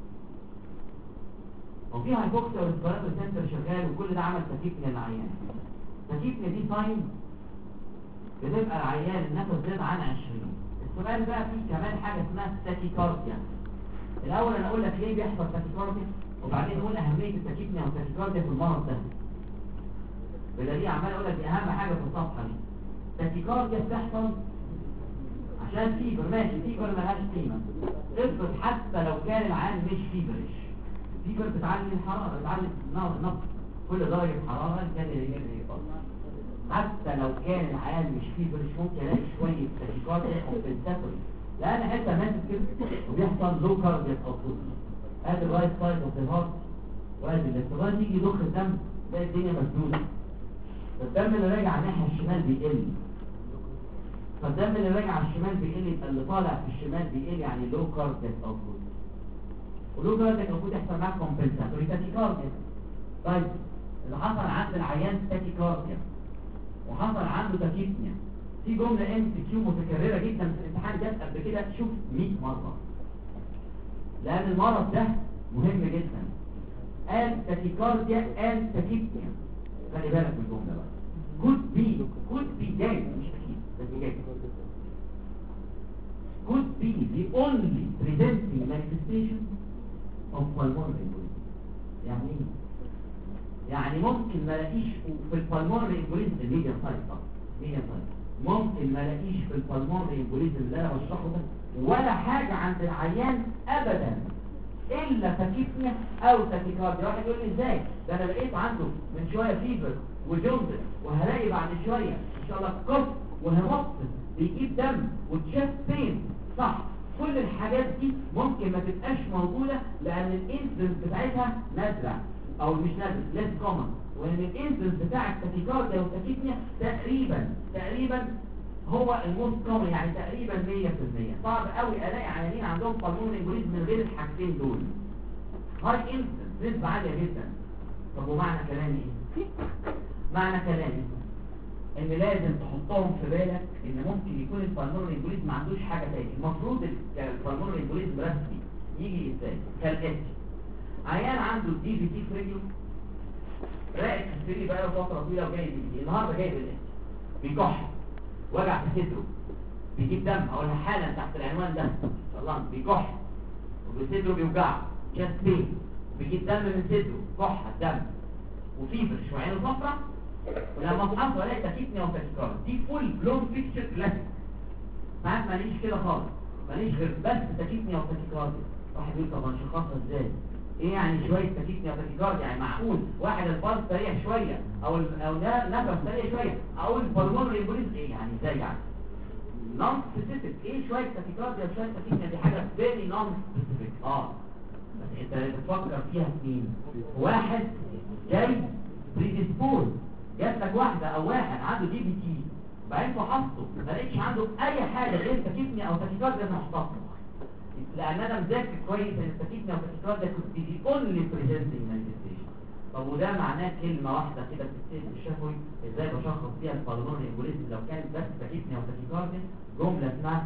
هو في هايبوكسيا والريسبيراتوري سنتر شغال وكل ده عمل تكييفنيا للعيان. تكييفنيا دي ساين بتبقى العيان النفس زاد عن 20. السؤال بقى فيه كمان حاجه اسمها تاكيكارديا. الاول انا اقول لك ليه بيحصل تاكيكارديا، وبعدين نقول اهميه التاكيكارديا والتاكيكارديا في المرض ده. بدليل عمال اقول لك دي اهم حاجه في الصفحه دي. التاكيكارديا بتحصل عشان فيبر، ماشي فيبر ملهاش قيمه. افرض حتى لو كان العيان مش فيبرش، فيبر بتعلي الحراره، بتعلي نبض كل درجه حراره كان حتى لو كان العيان مش فيبرش ممكن الاقي شويه تاكيكارديا كومبنساتوري، لان حته ماتت كده وبيحصل لو كاردياك اوتبوت. ادي الرايت سايد اوف ذا هارت وادي الليفت. يجي يضخ الدم تلاقي الدنيا مسدوده، الدم اللي راجع على الناحيه الشمال بيقل، فالدم اللي راجع على الشمال بيقل، يبقى اللي طالع في الشمال بيقل، يعني لو كاردياك اوتبوت. ولو كاردياك اوتبوت يحصل معاه كومبنساتوري تاكيكارديا. طيب اللي حصل عند العيان تاكيكارديا وحصل عنده تاكيبنيا، في جمله ام سي كيو متكرره جدا في الامتحان جت قبل كده شوف 100 مره، لان المرض ده مهم جدا. قال تاكيكارديا قال تاكيبنيا، خلي بالك من الجمله بقى. could be جاي مش اكيد بس جاي. could be the only presenting manifestation of pulmonary embolism. يعني ايه؟ يعني ممكن ما الاقيش في البالمونري امبوليزم الميديا سايت طبعا ميديا سايت، ممكن ما الاقيش في البالمونري امبوليزم اللي انا بشرحه ده ولا حاجه عند العيان ابدا الا تاكيبنيا او تاكيكارديا. واحد يقول لي ازاي؟ ده انا لقيت عنده من شويه فيبر وجوندس، وهلاقي بعد شويه ان شاء الله كف وهيموتس بيجيب دم وتشيست بين. صح، كل الحاجات دي ممكن ما تبقاش موجوده لان الانسيدنس بتاعتها نادره او مش نادر ليس كومن، وان الانسيدنس بتاع التاكيكارديا والتاكيبنيا تقريبا هو الموست كومن، يعني تقريبا 100%. صعب قوي الاقي عيانين عندهم بالمونري امبوليزم من غير الحاجتين دول. هاي انسيدنس نسبه عاليه جدا. طب ومعنى كلامي ايه؟ معنى كلامي ان لازم تحطهم في بالك ان ممكن يكون البالمونري امبوليزم ما عندوش حاجه تاني. المفروض البالمونري امبوليزم رسمي يجي ازاي؟ كالاتي: عيان عنده دي في تي في رجله، راقد في السرير بقاله فتره طويله وجاي دي النهارده جاي بالليل، بيكح، وجع في صدره، بيجيب دم، اقولها حالا تحت العنوان ده ان شاء الله، بيكح وصدره بيوجعه، شاست بين، بيجيب دم من صدره، كح الدم وفيبرش وعينه صفرا، ولما افحصه الاقي تاكيبنيا وتاكيكارديا. دي فول بلون بيكتشر كلاسيك. ساعات ماليش كده خالص، ماليش غير بس تاكيبنيا وتاكيكارديا. واحد يقول طب هنشخصها ازاي؟ ايه يعني شويه تاكيبنيا وتاكيكارديا؟ يعني معقول واحد البلس سريع شويه او ده نفس سريع شويه اقول بالمونري امبوليزم؟ ايه يعني ازاي يعني؟ نون سبيسيفيك. ايه شويه تاكيكارديا وشويه تاكيبنيا؟ دي حاجه فيري نون سبيسيفيك. بس انت بتفكر فيها مين؟ واحد جاي بريديسبوز، جات لك واحده او واحد عنده دي بي تي بعدين فحصته ما لقيتش عنده اي حاجه غير تاكيبنيا او تاكيكارديا، انا هحطها لان انا مذاكر كويس ان التاكيبنيا والتاكيكارديا كنت دي اونلي بريزنتنج مانيفستيشن. طب وده معناه كلمه واحده كده بتتكتب الشفوي ازاي بشخص فيها البالمونري امبوليزم لو كانت بس تاكيبنيا وتاكيكارديا؟ جمله اسمها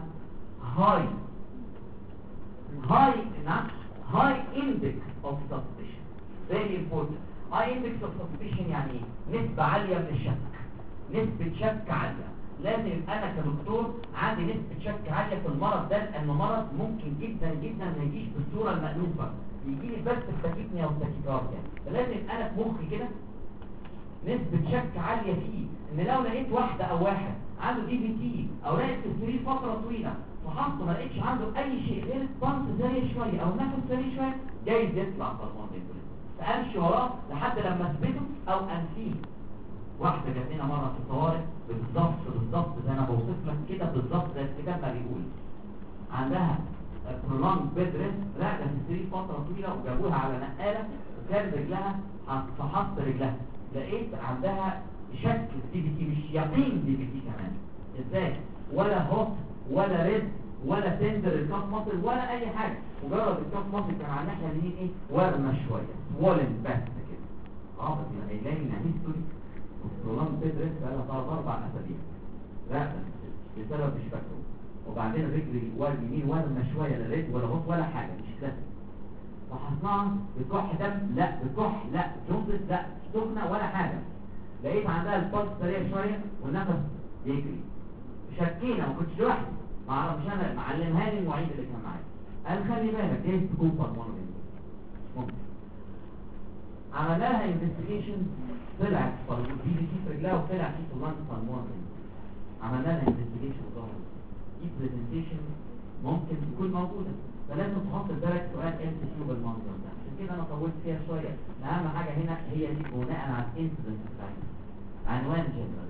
هاي اندكس اوف سسبشن. فيري امبورتنت. هاي اندكس اوف سسبشن يعني ايه؟ نسبه عاليه من الشك، نسبه شك عاليه. لازم يبقى انا كدكتور عندي نسبه شك عاليه في المرض ده، لانه مرض ممكن جدا جدا ما يجيش بالصوره المألوفه، يجي لي بس التاكيبنيا والتاكيكارديا. فلازم يبقى انا في مخي كده نسبه شك عاليه فيه، ان لو لقيت واحده او واحد عنده دي بي تي او راقد في السرير فتره طويله فحصته ما لقيتش عنده اي شيء غير البلس سريع شويه او النفس سريع شويه، جايز يطلع بالمونري امبوليزم، فامشي وراه لحد لما اثبته او انفيه. واحده جات لنا مره في الطوارئ بالظبط زي انا بوصف لك كده بالظبط زي الكتاب ما بيقول، عندها prolonged bed rest، راقده في السرير فتره طويله وجابوها على نقاله وكان رجلها فحصت رجلها لقيت عندها شك دي بي تي، مش يقين دي بي تي كمان. ازاي؟ ولا هوت ولا ريد ولا تندر الكاف مصر ولا اي حاجه، مجرد الكاف مصر كان على الناحيه اليمين ايه ورمه شويه سوولن بس كده. بس يعني قايله لنا هيستوري وبرولونج بيد ريست بقى لها 4 اسابيع راقده بسبب مش فاكره، وبعدين رجلي اليمين ورمه شويه لا ريد ولا هوت ولا حاجه، مش كده. فحصناها بتكح دم لا، بتكح لا، جوندس لا، سخنه ولا حاجه. لقيت عندها البلس سريع شويه والنفس يجري. شكينا، ما كنتش لوحدي، ما اعرفش انا، معلمها لي المعيد اللي كان معايا، قال خلي بالك ايه تكون بالمونري ممكن. عملنا لها انفستيجيشن طلعت دي بي تي في رجلها وطلع في سولانس بالمونري. عملنا لها انفستيجيشن وظهر دي برزنتيشن ممكن تكون موجوده، فلازم تحط بالك سؤال ام سي كيو بالمنظر ده. عشان كده انا طولت فيها شويه. اهم حاجه هنا هي دي بناء على الانسيدنت بتاعتها. عنوان جنرال،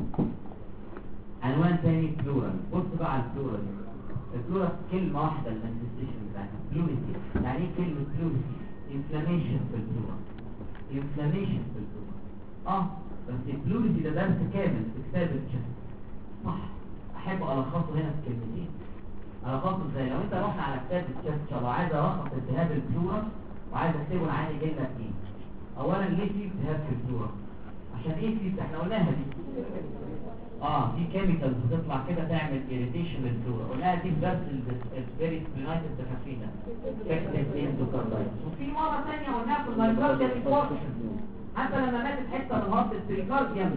عنوان ثاني بلورال. بص بقى على البلورال. البلورال كلمه واحده الانفستيشن بتاعتها بلوريتي. يعني ايه كلمه بلوريتي؟ انفلاميشن في البلورال، انفلاميشن في البلورال. بس البلوريتي ده درس كامل في كتاب الجسم صح. احب الخصه هنا في كلمتين. الخصه ازاي؟ لو انت رحنا على كتاب الجسم ان شاء الله عايز الخص التهاب البلورال وعايز اكتبه العادي جاي لك ايه. اولا ليه في التهاب في البلورال؟ عشان ايه في احنا قلناها دي في كيميكالز بتطلع كده تعمل irritation للفلورا، قلناها دي في درس الفيري سبلينايتس تخفينا فاكتب اندوكاردايتس. وفي مره ثانيه قلناها في المايكارديال انفاركشن، حتى لما ماتت حته من هارت البريكارديوم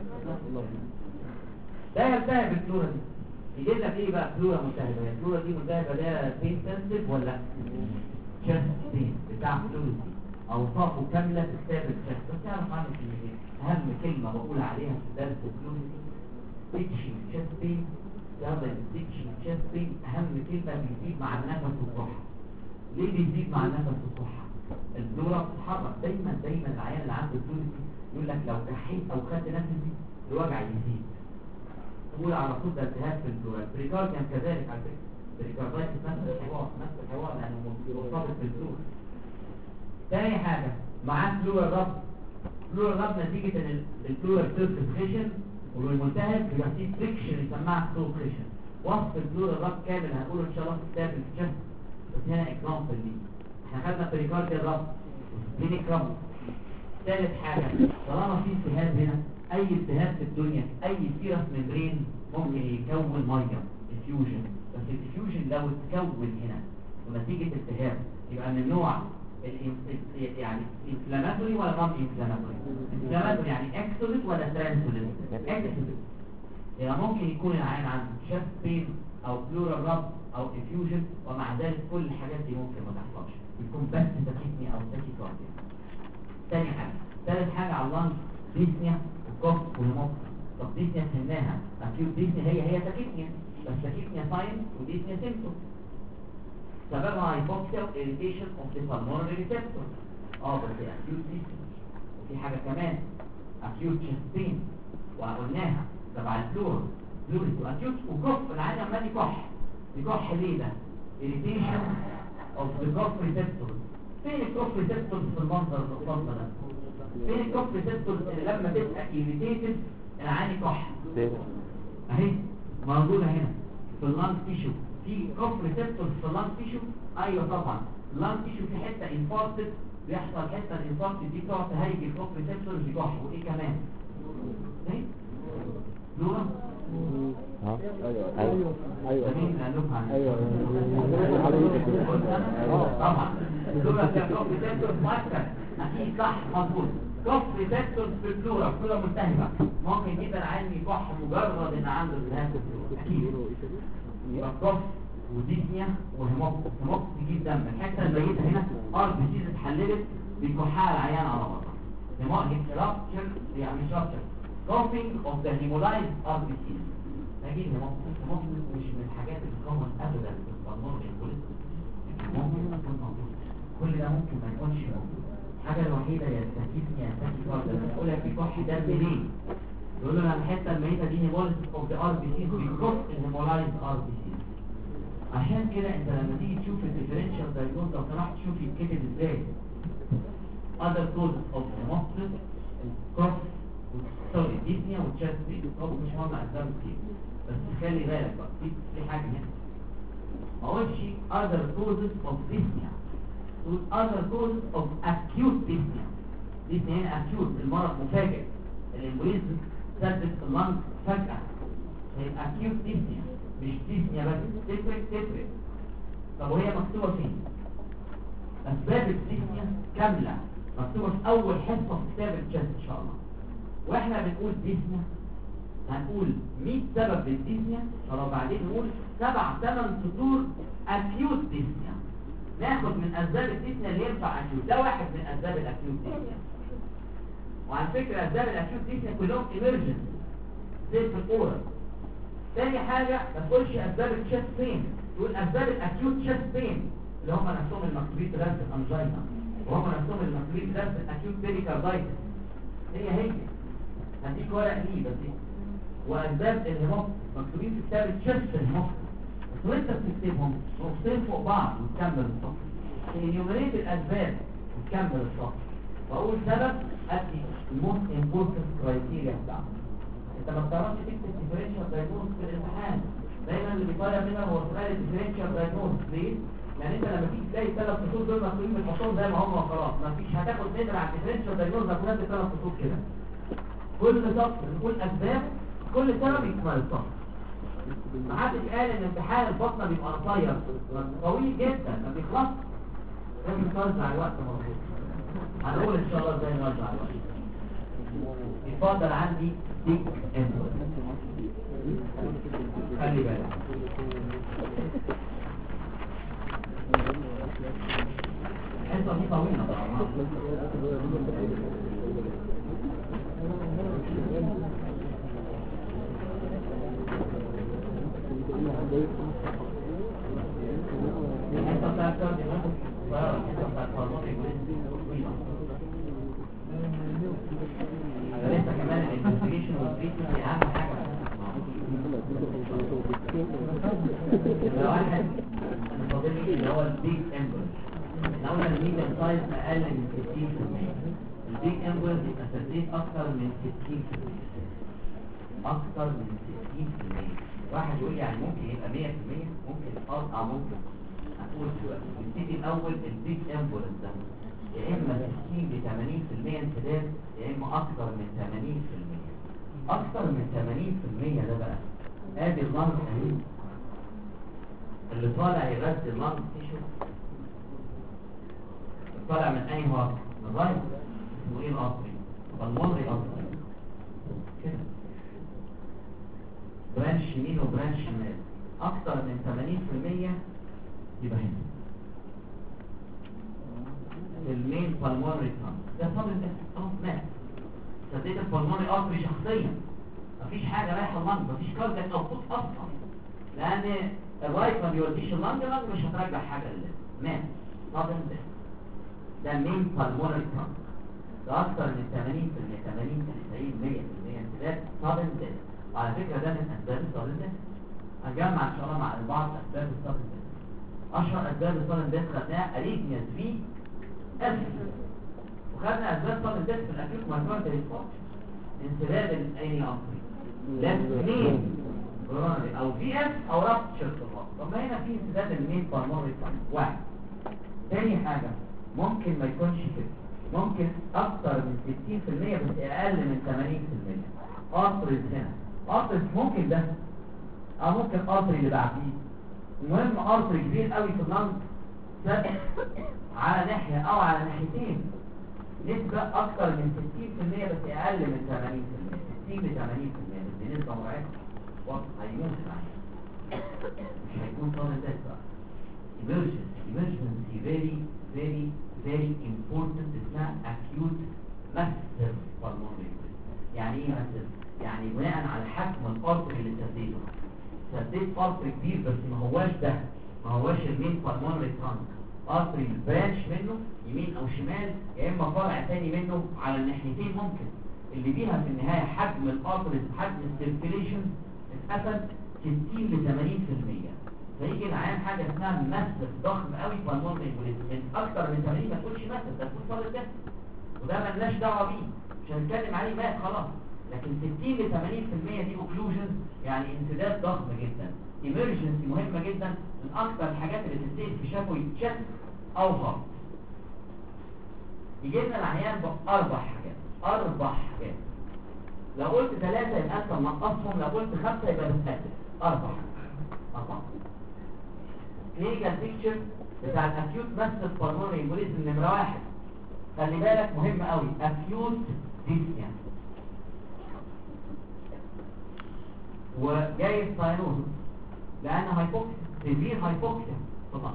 ده يلتهب الفلورا دي. يجيب لك ايه بقى فلورا ملتهبه؟ الفلورا دي ملتهبه ده بين سنسيف ولا تشست بين بتاع فلورا دي اوصافه كامله في كتاب الشخص. بس تعرف عنه كلمتين، اهم كلمه بقول عليها في درس الفلورا تيتشنج تشست بين. يلا تيتشنج تشست بين اهم كلمه بيزيد مع النفس والصحه. ليه بيزيد مع النفس والصحه؟ الفلورا بتتحرك دايما العيان اللي عنده فلورا يقول لك لو كحيت او خدت نفسي الوجع يزيد. تقول على طول ده التهاب في الفلورا. البريكارديوم كذلك على فكره، البريكاردايتس نفس الحوار لانه مرتبط بالفلورا. تاني حاجه معاه فلورا رب نتيجه ان الفلورا سيرفيس خشن والملتهب يبقى فيه فريكشن يسمعها فلو خشن. وصف الفلورا رب كامل هنقوله ان شاء الله في كتاب الجسم، بس هنا اكزامبل دي احنا خدنا بريكارديال رب كلينيك رب. ثالث حاجه طالما في التهاب هنا، اي التهاب في الدنيا اي فيروس ممبرين ممكن يكون ميه ديفيوجن، بس الديفيوجن لو اتكون هنا ونتيجه التهاب يبقى من نوع يعني انفلاماتوري ولا نون انفلاماتوري؟ انفلاماتوري يعني اكسودت ولا ترانسودت؟ اكسودت. يعني ممكن يكون العيان عنده شست بين او بلورال رب او افيوجن ومع ذلك كل الحاجات دي ممكن ما تحصلش، يكون بس تاكيكنيا او تاكيكارديا. ثاني حاجه، ثالث حاجه على اللنج ديسنيا وكوف والمخ. طب ديسنيا فهمناها، اكيوت ديسنيا هي تاكيكنيا، بس تاكيكنيا ساين وديسنيا سيمبتوم. سببها هايبوكسيا وإيريتيشن اوف ذا بالمونري ريسبتور. بس اكيوت ديسنيا. وفي حاجه كمان اكيوت تشست بين وقلناها تبع الفلور اكيوت وكوف. العيان عمال يكح ليه ده؟ إيريتيشن اوف ذا كوف ريسبتور. فين الكوف ريسبتور في المنظر القصاد ده؟ فين الكوف ريسبتور اللي لما تبقى إيريتيتد العيان يكح؟ اهي موجوده هنا في اللانج تيشو. في كوف ريسبتور في اللانج تيشو. ايوه طبعا اللانج تيشو في حته انفاركت بيحصل، حته الانفاركت دي بتقعد تهيج الكوف ريسبتور يكح. وايه كمان؟ ايه نورا ايوه طبعا دول فيها كوف ريسبتور ماركر اكيد صح مظبوط. كف ريسبتورز في البلورا ملتهبه، ممكن جدا عيان يكح مجرد ان عنده التهاب في البلورا اكيد. يبقى كف وديسنيا وهيموبتس تجيب دم. الحته الميته هنا ار بي سيز اتحللت بكحال العيان على بعضها. هيموبتس رابتشر يعني مش رابتشر كوفينج اوف ذا هيمولايز ار بي سيز. نجيب هيموبتس مش من الحاجات الكومن ابدا في القانون البوليسي، ممكن يكون موجود. كل ده ممكن ما يكونش موجود. الحاجه الوحيده يا تكيفني يا تكي كارد لما اقول لك في كح دم ليه؟ يقول له الحته الميته دي هيمولايز اوف ذا ار بي سيز بيكوف الهيمولايز ار بي سيز. عشان كده انت لما تيجي تشوف الديفرنشال دايجنوز لو سمحت شوف يتكتب ازاي. other causes of hemolysis cough sorry dyspnea وchest pain. cough مش مهم اسباب كتير بس خلي بالك بقى في حاجه هنا ما اقولش other causes of dyspnea، تقول other causes of acute dyspnea. dyspnea هنا acute المرض مفاجئ، الامبوليزم ثبت اللنج فجأة، هي acute dyspnea مش ديسنيا بس. تفرق. طب وهي مكتوبة فين؟ أسباب الديسنيا كاملة مكتوبة في أول حصة في كتاب الجست إن شاء الله. وإحنا بنقول ديسنيا هنقول 100 سبب للديسنيا، فلو بعدين نقول 7-8 سطور أكيوت ديسنيا. ناخد من أسباب الديسنيا اللي ينفع أكيوت، ده واحد من أسباب الأكيوت ديسنيا. وعلى فكرة أسباب الأكيوت ديسنيا كلهم إمرجنسي زي في الأورال. تاني حاجة ما تقولش أسباب الشيست بين، تقول أسباب الأكيوت شيست بين اللي هم نفسهم المكتوبين دراسة الأنجينا، وهم نفسهم المكتوبين دراسة الأكيوت بيريكاردايتس. هي هديك ورق ليه بس. وأسباب الهيموبتس مكتوبين في كتاب الشيست الهيموبتس، بس وأنت بتكتبهم نقطتين فوق بعض وتكمل السطر. انيومريت الأسباب وتكمل السطر، وأول سبب أدي الموست امبورتنت كرايتيريا بتاعته. انت ما بتعرفش تكتب ديفرنشال دايجنوز في الامتحان، دايما اللي بيطالب منك هو سؤال الديفرنشال دايجنوز. ليه؟ لان انت لما تيجي تلاقي 3 فصول دول مكتوبين بتحطهم زي ما هم وخلاص، ما فيش هتاخد نمره على الديفرنشال دايجنوز هتكون 3 فصول كده. كل سطر نقول اسباب كل سبب يكمل السطر. ما حدش قال ان امتحان البطنه بيبقى قصير، طويل جدا ما بيخلصش. لازم توزع الوقت مظبوط. هنقول ان شاء الله ازاي نوزع الوقت. يفضل عندي ديك انفورد، خلي بالك الحصة دي طويلة طبعا. الحصة بتاعت كاردي ممكن صغيرة، الحصة بتاعت فارماتيك طويلة. لسه كمان الانفستيجيشن والتريتمنت دي اهم حاجه. واحد فاضل لي اللي هو البيج امبولس. احنا قلنا الميديم سايز اقل من 60%، البيج امبولس يبقى تسديد اكتر من 60%، اكتر من 60%. واحد يقول يعني ممكن يبقى 100%، ممكن او ممكن. هنقول دلوقتي نبتدي الاول البيج امبولس ده يا اما 60 ل 80% انسداد، يا اما اكثر من 80%. اكثر من 80% ده بقى ادي اللنج اهي اللي طالع يغذي اللنج تيشو، طالع من اي هارت؟ من الرايت. اسمه ايه القطري؟ بالمونري قطري كده، برانش يمين وبرانش شمال. اكثر من 80% يبقى هنا المين بالمونري ترانس. ده صدر الاسم مات. سديت البالمونري ارتري شخصيا، مفيش حاجه رايحه اللنج، مفيش كاردياك اوتبوت اصلا، لان الرايت ما بيوديش اللنج مش هترجع حاجه لله. مات صدر الاسم. ده مين بالمونري ترانس، ده اكثر من 80%، 80 90 100% انسداد صدر الاسم. وعلى فكره ده من اسباب صدر الاسم. هنجمع ان شاء الله مع بعض اسباب صدر الاسم. اشهر اسباب صدر الاسم خدناها اريثميا في وخدنا اسباب صدر الدس في الاكيوت مايكارديال انفاركشن، انسداد العين العصبي، لازمين كوروناري او في اف او رابتشر في الراس. طب ما هنا في انسداد المين بالمونري ترانس. واحد. تاني حاجه ممكن ما يكونش كده، ممكن اكتر من 60% بس اقل من 80%. قطرز هنا، قطرز ممكن ده ممكن قطر اللي بعديه. المهم قطر كبير قوي في اللنج ثابت على ناحية او على ناحيتين، نسبة أكثر من 60% بس أقل من 80%، 60 ل 80%، بس دي نسبة مرعبة. وقت هيموت العيان، مش هيكون صار ذات بقى. emergency very important اسمها acute massive pulmonary embolism. يعني ايه massive؟ يعني بناء على حجم الارتري اللي سديت ارتري كبير بس ما هواش المين pulmonary trunk، ارتري برانش منه يمين او شمال، يا اما فرع تاني منه على الناحيتين ممكن، اللي بيها في النهايه حجم الارتري حجم السيركيليشن اتقفل 60 ل 80%. فيجي العيان حاجه اسمها ماسف ضخم قوي بالمونري امبوليزم، من اكتر من 80 ما تقولش ماسف، ده تقول صار ده، وده مالناش دعوه بيه، مش هنتكلم عليه مات خلاص. لكن 60 ل 80% دي اوكلوجن، يعني انسداد ضخم جدا. ايمرجنسي مهمه جدا، من اكتر الحاجات اللي تنتهي في شفوي تشست او هارت. يجي لنا العيان باربع حاجات. لو قلت 3 يبقى انت منقصهم، لو قلت 5 يبقى بتقلل. 4 كلينيكال بيكتشر بتاع الاكيوت ماسيف بالمونري امبوليزم. نمره 1 خلي بالك مهم قوي، اكيوت ديسنيا وجاي ساينوز لان هايبوكسيا، سيفير هايبوكسيا طبعا.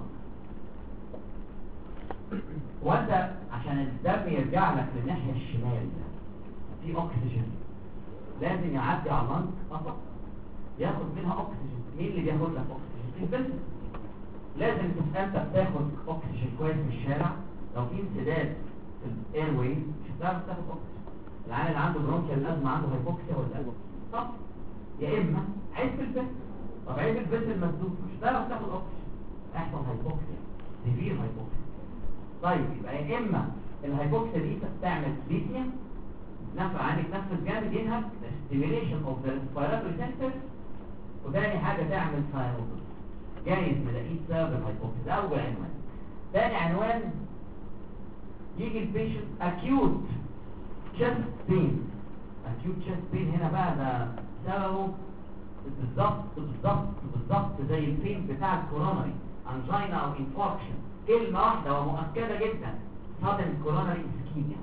وانت عشان الدم يرجع لك للناحيه الشمال في اكسجين لازم يعدي على اللنج فقط ياخد منها اكسجين. مين اللي بياخد لك اكسجين؟ الفلتر. لازم تبقى انت بتاخد اكسجين كويس من الشارع. لو في انسداد في الاير واي مش هتعرف تاخد اكسجين. العيان اللي عنده برونكيال ازمه عنده هايبوكسيا ولا لا؟ صح. يا اما عيب في الفلتر. طب عيب الفلتر المسدود مش هتعرف تاخد اكسجين، يحصل هايبوكسيا، سيفير هايبوكسيا. طيب يبقى يا اما الهايبوكسيا دي تعمل ديسنيا، نفس عندك نفس جامد ينهب stimulation of the respiratory centers، وتاني حاجة تعمل ساينوزس. جايز نلاقيه سبب الهايبوكسيا. ده أول عنوان. تاني عنوان يجي البيشنت acute chest pain هنا بقى ده سببه بالظبط زي البين بتاع الكورونري انجينا او انفاركشن. كلمة واحدة ومؤكدة جدا، sudden coronary ischemia.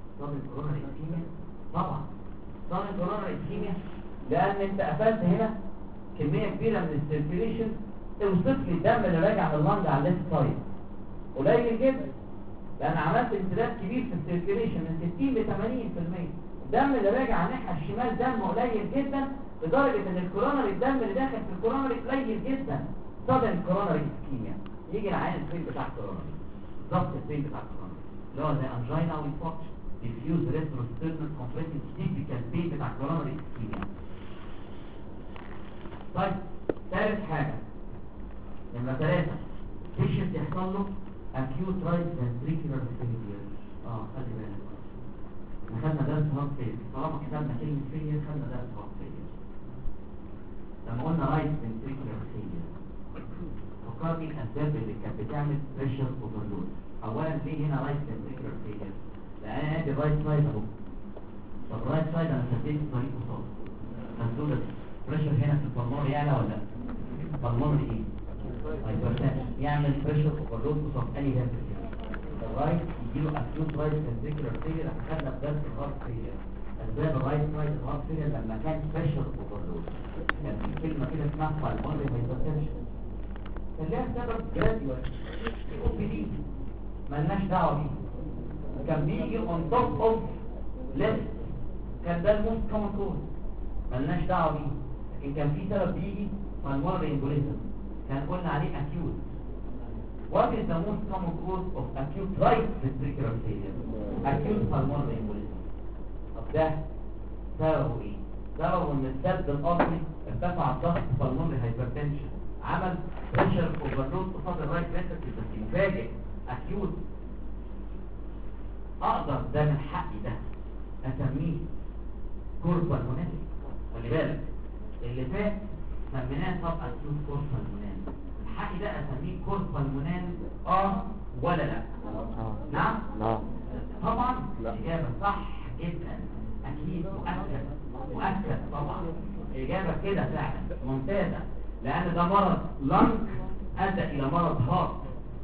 طبعا sudden coronary ischemia لان انت قفلت هنا كمية كبيرة من السيركيليشن. اوصف لي الدم اللي راجع من اللنج على الليفت سايد قليل جدا، لان عملت امتداد كبير في السيركيليشن من 60 ل 80%. الدم اللي راجع على الناحية الشمال دم قليل جدا، لدرجة ان الكورونري الدم اللي داخل في الكورونري قليل جدا. sudden coronary ischemia. يجي العين الفين بتاع الكورونري بالظبط، الفين بتاع الكورونري اللي هو زي انجينا او انفاركشن، diffuse retrosternal compressive typical pain بتاع coronary ischemia. طيب ثالث حاجة نمرة 3 patient يحصل له acute right ventricular failure. خلي بالك احنا خدنا درس heart failure، طالما كتبنا كلمة failure خدنا درس heart failure. لما قلنا right ventricular failure فكرني الأسباب اللي كانت بتعمل pressure overload. أولا ليه هنا right ventricular failure؟ لأن ادي الرايت سايد اهو. طب الرايت سايد انا سديت طريق قصاد مسدود، بريشر هنا في البلمونري يعلى ولا لا؟ البلمونري ايه؟ هايبرتنشن يعمل بريشر اوفرلود قصاد انهي فنتريكل؟ الرايت يجيله اكيوت رايت فنتريكولار فيلير. اخدنا في درس الهارت فيلير اسباب الرايت سايد الهارت فيلير لما كان بريشر اوفرلود. كان في كلمه كده اسمها بالمونري هايبرتنشن، كان لها سبب جراديوال او بي دي مالناش دعوه بيه، كان بيجي on top of left، كان ده الموست كومن كوز مالناش دعوه بيه. لكن كان في سبب بيجي pulmonary embolism كان قلنا عليه acute. What is the most common cause of acute right ventricular failure? acute pulmonary embolism. طب ده سببه ايه؟ سببه ان السد الارضي ارتفع الضغط pulmonary hypertension، عمل pressure overload قصاد الرايت ventricle بس مفاجئ acute. اقدر ده من حقي ده اسميه كوربال مونال. خلي بالك اللي فات سميناه طب اكيوت كوربال مونال، من حقي ده اسميه كوربال مونال ولا لا؟ نعم طبعا. الاجابه صح جدا، اكيد مؤكد طبعا. الاجابه كده فعلا ممتازه، لان ده مرض لنج ادى الى مرض هارت.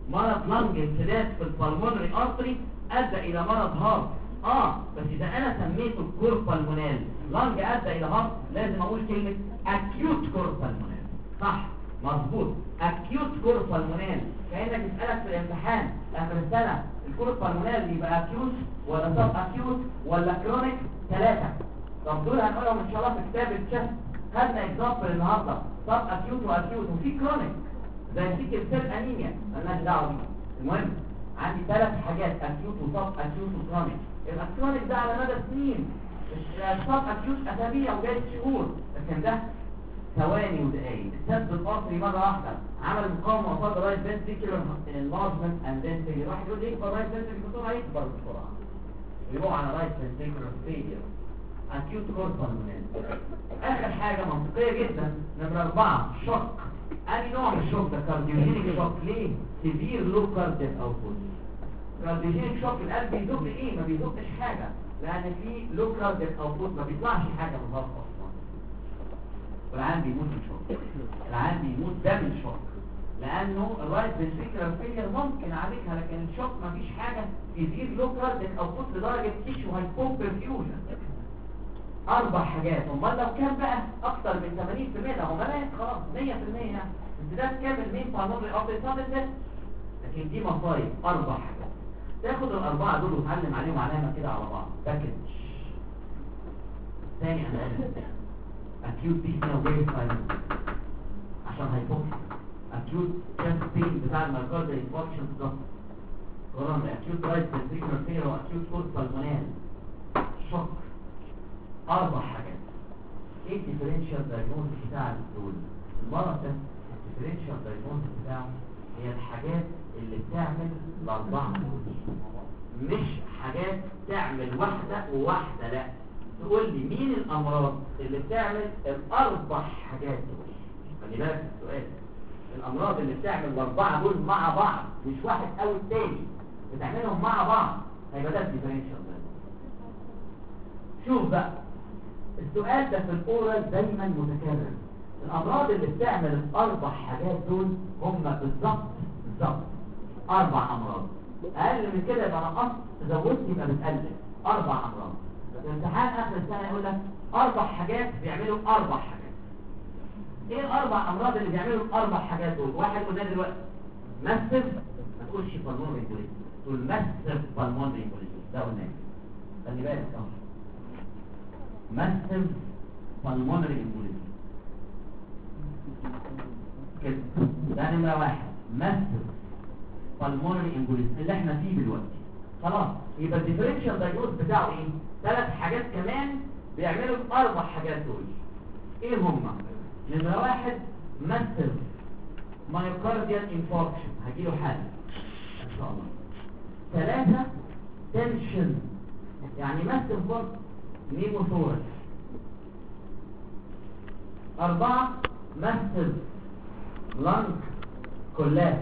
مرض لنج انسداد في البلمونري ارتري ادى الى مرض هارت. بس اذا انا سميته كور بالمونال لنج ادى الى هارت لازم اقول كلمه اكيوت كور بالمونال. صح مظبوط، اكيوت كور بالمونال. كانك تسالك في الامتحان اخر السنه الكور بالمونال يبقى اكيوت ولا سب اكيوت ولا كرونيك؟ 3. طب دول هنقولهم ان شاء الله في كتاب الشست. خدنا اكزامبل النهارده سب اكيوت واكيوت وفي كرونيك زي سيكل سيل انيميا مالناش دعوه بيه. المهم عندي 3 حاجات اكيوت وسب اكيوت وكرونيك. يبقى الكرونيك ده على مدى سنين، السب اكيوت اسابيع وجاي شهور، لكن ده ثواني ودقايق. السد القصري مره واحده عمل مقاومه قصاد رايت فنتريكولار انلارجمنت اند دين فيلير. واحد يقول لي يكبر رايت فنتريكولار بسرعه، يكبر بسرعه يروح على رايت فنتريكولار فيلير اكيوت كور بالمونال. اخر حاجه منطقيه جدا نمره 4 شوك. أي نوع من الشوك ده؟ كارديوجينيك شوك. ليه؟ سيفير لو كاردياك اوتبوت. كارديوجينيك شوك القلب بيزق ايه؟ ما بيزقش حاجه، لان في لو كاردياك اوتبوت ما بيطلعش حاجه من الهارت اصلا. والعيان بيموت من شوك، العيان بيموت ده من شوك، لانه الرايت فنتريكولار فيلير ممكن اعالجها، لكن الشوك ما فيش حاجه. سيفير لو كاردياك اوتبوت لدرجه تيشو هايبو برفيوجن. 4 حاجات. امال لو كان بقى اكتر من 80% ده هم ملاك خلاص 100% يعني امتداد كامل مين بالمونري ارتري سادس. لكن دي مصايب. 4 حاجات تاخد ال4 دول وتعلم عليهم علامه كده على بعض. باكج ثاني انا اكيوت ديسنيا وجاي سايلنت عشان هيبوكسي، اكيوت تشست بين بتاع المايكارديال انفاركشن بالظبط، كورونا، اكيوت رايت فنتريكولار فيلير واكيوت كور بالمونال، شوك. 4 حاجات. ايه الديفرنشال دايجنوستس بتاع دول؟ المرض ده الديفرنشال دايجنوستس بتاعه هي الحاجات اللي بتعمل ال4 مش حاجات تعمل واحده وواحده. لا، تقول لي مين الامراض اللي بتعمل ال4 حاجات دول. خلي بالك من السؤال، الامراض اللي بتعمل ال4 دول مع بعض، مش واحد او التاني، بتعملهم مع بعض، هيبقى ده الديفرنشال. شوف بقى السؤال ده في الاورال دايما متكرر. الامراض اللي بتعمل ال4 حاجات دول هم بالظبط 4 امراض. اقل من كده يبقى نقصت، زودت يبقى بتقلل. 4 امراض. الامتحان اخر السنه يقول لك 4 حاجات بيعملوا 4 حاجات. ايه ال4 امراض اللي بيعملوا ال4 حاجات دول؟ واحد قلنا دلوقتي ماسيف، ما تقولش بالمونري امبوليزم، تقول ماسيف بالمونري امبوليزم. ده قلنا خلي بالك اهو، ماسيف بالمونري امبوليزم كده. ده نمره 1 ماسيف بالمونري امبوليزم اللي احنا فيه دلوقتي. خلاص، يبقى الديفرنشال دايجنوز بتاعه ايه؟ 3 حاجات كمان بيعملوا ال4 حاجات دول. ايه هما؟ نمره 1 ماسيف مايوكارديال انفاركشن، هجيله حاله ان شاء الله. 3 تنشن، يعني ماسيف برضه نيموثوركس. 4 ماسيف لانج كولابس.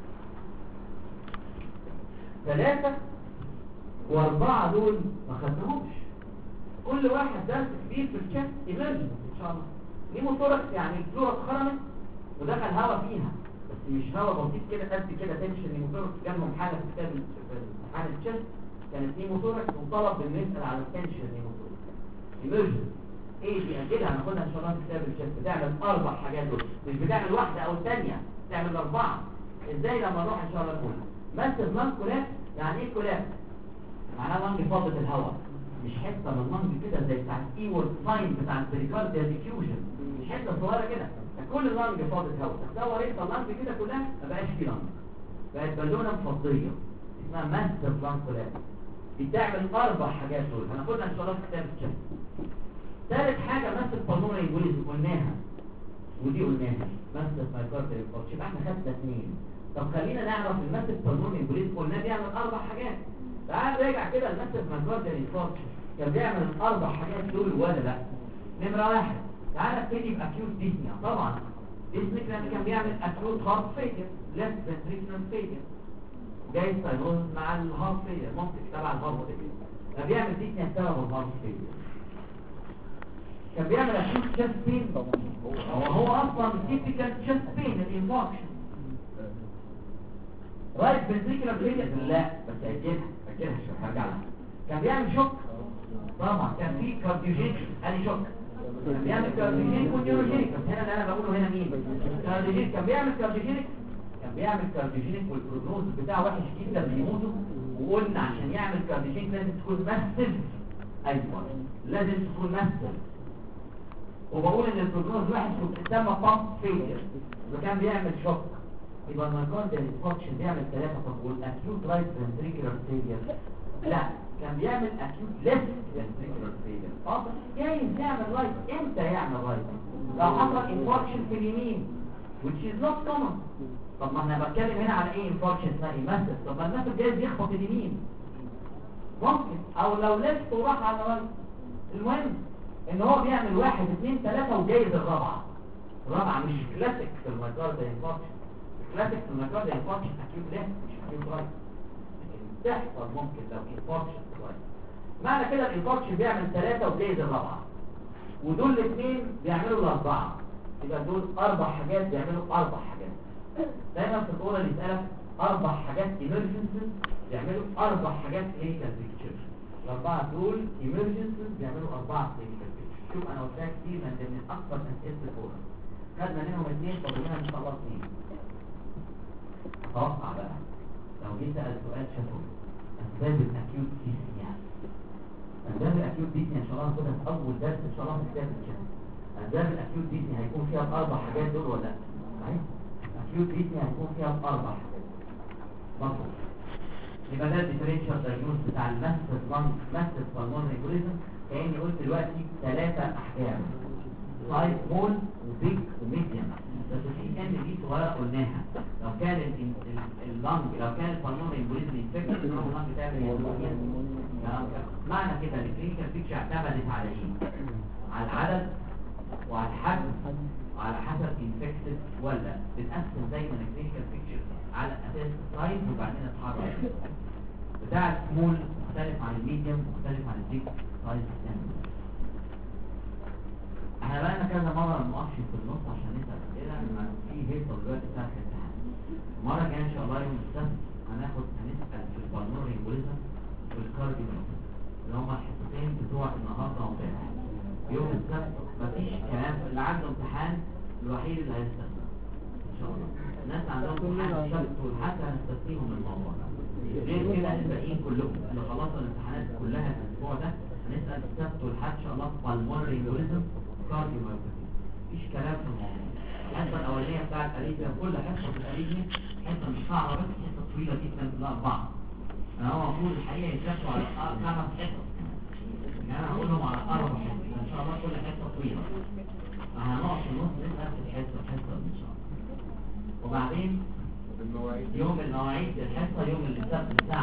3 و4 دول ما خدناهمش. كل واحد درس كبير في الشست ايمرجنس ان شاء الله. نيموثوركس يعني الفلورة اتخرمت ودخل هواء فيها، بس مش هواء بسيط كده قد كده تنشن. نيموثوركس جالهم حاله في كتاب امتحان الشست كانت نيموثوركس وطلب ان نسال على التنشن نيموثوركس ايمرجنس. ايه دي؟ اجلها هناخدها ان شاء الله في كتاب الشست. بتعمل 4 حاجات دول، مش بتعمل واحده او الثانيه، بتعمل 4. ازاي؟ لما نروح ان شاء الله نقول ماسيف لانج كولابس. يعني ايه كولابس؟ معناه لانج فاضت الهواء، مش حته من اللانج كده زي بتاع الايورد ساين بتاع البريكارديال ديفيوجن، مش حته صغيره كده، كل اللانج فاضت هواء. تصور انت اللانج كده كلها ما بقاش في لانج، بقت بالونه فضيه اسمها ماسيف لانج كولابس. بتعمل 4 حاجات دول هناخدها ان شاء الله في كتاب الشست. ثالث حاجه ماسيف بالمونري امبوليزم قلناها، ودي قلناها ماسيف مايوكارديال انفاركشن. يبقى احنا خدنا 2. طب خلينا نعرف الماسيف بالمونري امبوليزم قلنا بيعمل 4 حاجات. تعال راجع كده الماسيف مايوكارديال انفاركشن كان بيعمل ال4 حاجات دول ولا لا؟ نمره 1 تعال نبتدي باكيوت ديسنيا. طبعا ديسنيا كان بيعمل اكيوت هارت فيلير، ليفت فنتريكولار فيلير، جاي ساينوز مع الهارت فيلير، ممكن تبع الهارت فيلير. كان بيعمل ديسنيا بسبب الهارت فيلير. كان بيعمل اكيوت تشست بين، هو اصلا تيبيكال تشست بين الانفاركشن. رايت فنتريكولار فيلير لا بس اجلها شويه هرجع لها. كان بيعمل شوك طبعا، كان في كارديوجينيك ادي شوك، كان بيعمل كارديوجينيك ونيوروجينيك، بس هنا اللي انا بقوله هنا مين؟ كارديوجينيك. كان بيعمل كارديوجينيك والبروجنوز بتاعه وحش جدا بيموتوا، وقلنا عشان يعمل كارديوجينيك لازم تكون ماسيف. ايوه لازم تكون ماسيف. وبقول ان البروجنوز وحش وبتسمى بامب فيلير، وكان بيعمل شوك. يبقى المايكارديال انفاركشن بيعمل 3. طب والاكيوت رايت فنتريكولار فيلير لا، كان بيعمل اكيوت ليفت فنتريكولار فيلير. جايز يعمل رايت. امتى يعمل رايت؟ لو حصل انفاركشن في اليمين which is not common. طب ما احنا بتكلم هنا على ايه انفاركشن اسمها ايه؟ ماسف. طب ما الماسف جايز يخبط اليمين ممكن، او لو ليفت وراح على رايت. المهم ان هو بيعمل 1 2 3 وجايز الرابعه مش كلاسيك في المايكارديال انفاركشن. كلاسيك في المايكارديال انفاركشن اكيوت ليفت مش اكيوت رايت، لكن تحصل ممكن لو انفاركشن رايت. معنى كده الانفاركشن بيعمل 3 وجايز الرابعه، ودول الاثنين بيعملوا الاربعه، يبقى دول 4 حاجات بيعملوا 4 حاجات. دايما في الأولى اللي يسألك 4 حاجات emergencies بيعملوا 4 حاجات clinical picture. ال4 دول emergencies بيعملوا 4 clinical picture. شوف انا قلت لك كتير من اكثر من 6 الأولى خدنا منهم 2 فاضلين ان شاء الله 2. اتوقع بقى لو جيت سأل سؤال شفوي اسباب الاكيوت ديسنيا. اسباب الاكيوت ديسنيا ان شاء الله هناخدها في اول درس ان شاء الله في كتاب الشفوي. اسباب الاكيوت ديسنيا هيكون فيها ال4 حاجات دول ولا لا؟ صحيح؟ الاكيوت ديسنيا هيكون فيها ال4 حاجات. مظبوط. يبقى ده الديفرنشال دايجنوز بتاع الماسيف لانج ماسيف بالمونري امبوليزم. كاني قلت دلوقتي 3 احجام، سايز سمول وبيج وميديوم. بس في ان دي صغيره قلناها. لو كان اللانج لو كان البالمونري امبوليزم انفكتد اللانج بتاعه نيمونيا. معنى كده ان الكلينيكال بيكتشر اعتمدت على ايه؟ على العدد وعلى الحجم وعلى حسب انفكتد ولا. بتقسم دايما الكلينيكال بيكتشر على اساس سايز وبعدين اتحرك. بتاع السمول مختلف عن الميديوم مختلف عن البيج سايز. احنا بقى كذا مره ما نقفش في النص عشان نسال اسئله لما في هيصه دلوقتي بتاعت الامتحان. المره الجايه ان شاء الله يوم السبت هنسال في البالمونري امبوليزم والكارديو اللي هما الحصتين بتوع النهارده وامبارح. يوم السبت مفيش كلام، اللي عنده امتحان الوحيد اللي هيستثنى ان شاء الله. الناس عندهم امتحان السبت والحد هنستثنيهم من الموضوع ده. غير كده الباقيين كلهم اللي خلصوا الامتحانات كلها في الاسبوع ده هنسال السبت والحد ان شاء الله في بالمونري امبوليزم كارديو مايوباثي. مفيش كلام في الموضوع. الحصه الاولانيه بتاعت الاريثميا كل حصه في الاريثميا حصه مش صعبه بس حصه طويله جدا كلها 4. انا هو المفروض الحقيقه يتذاكروا على 5 حصص، يعني انا هقولهم على 4 حصص ان شاء الله كل حصه طويله. هنقف في النص نسال في الحصه ان شاء الله. وبعدين يوم المواعيد الحصه يوم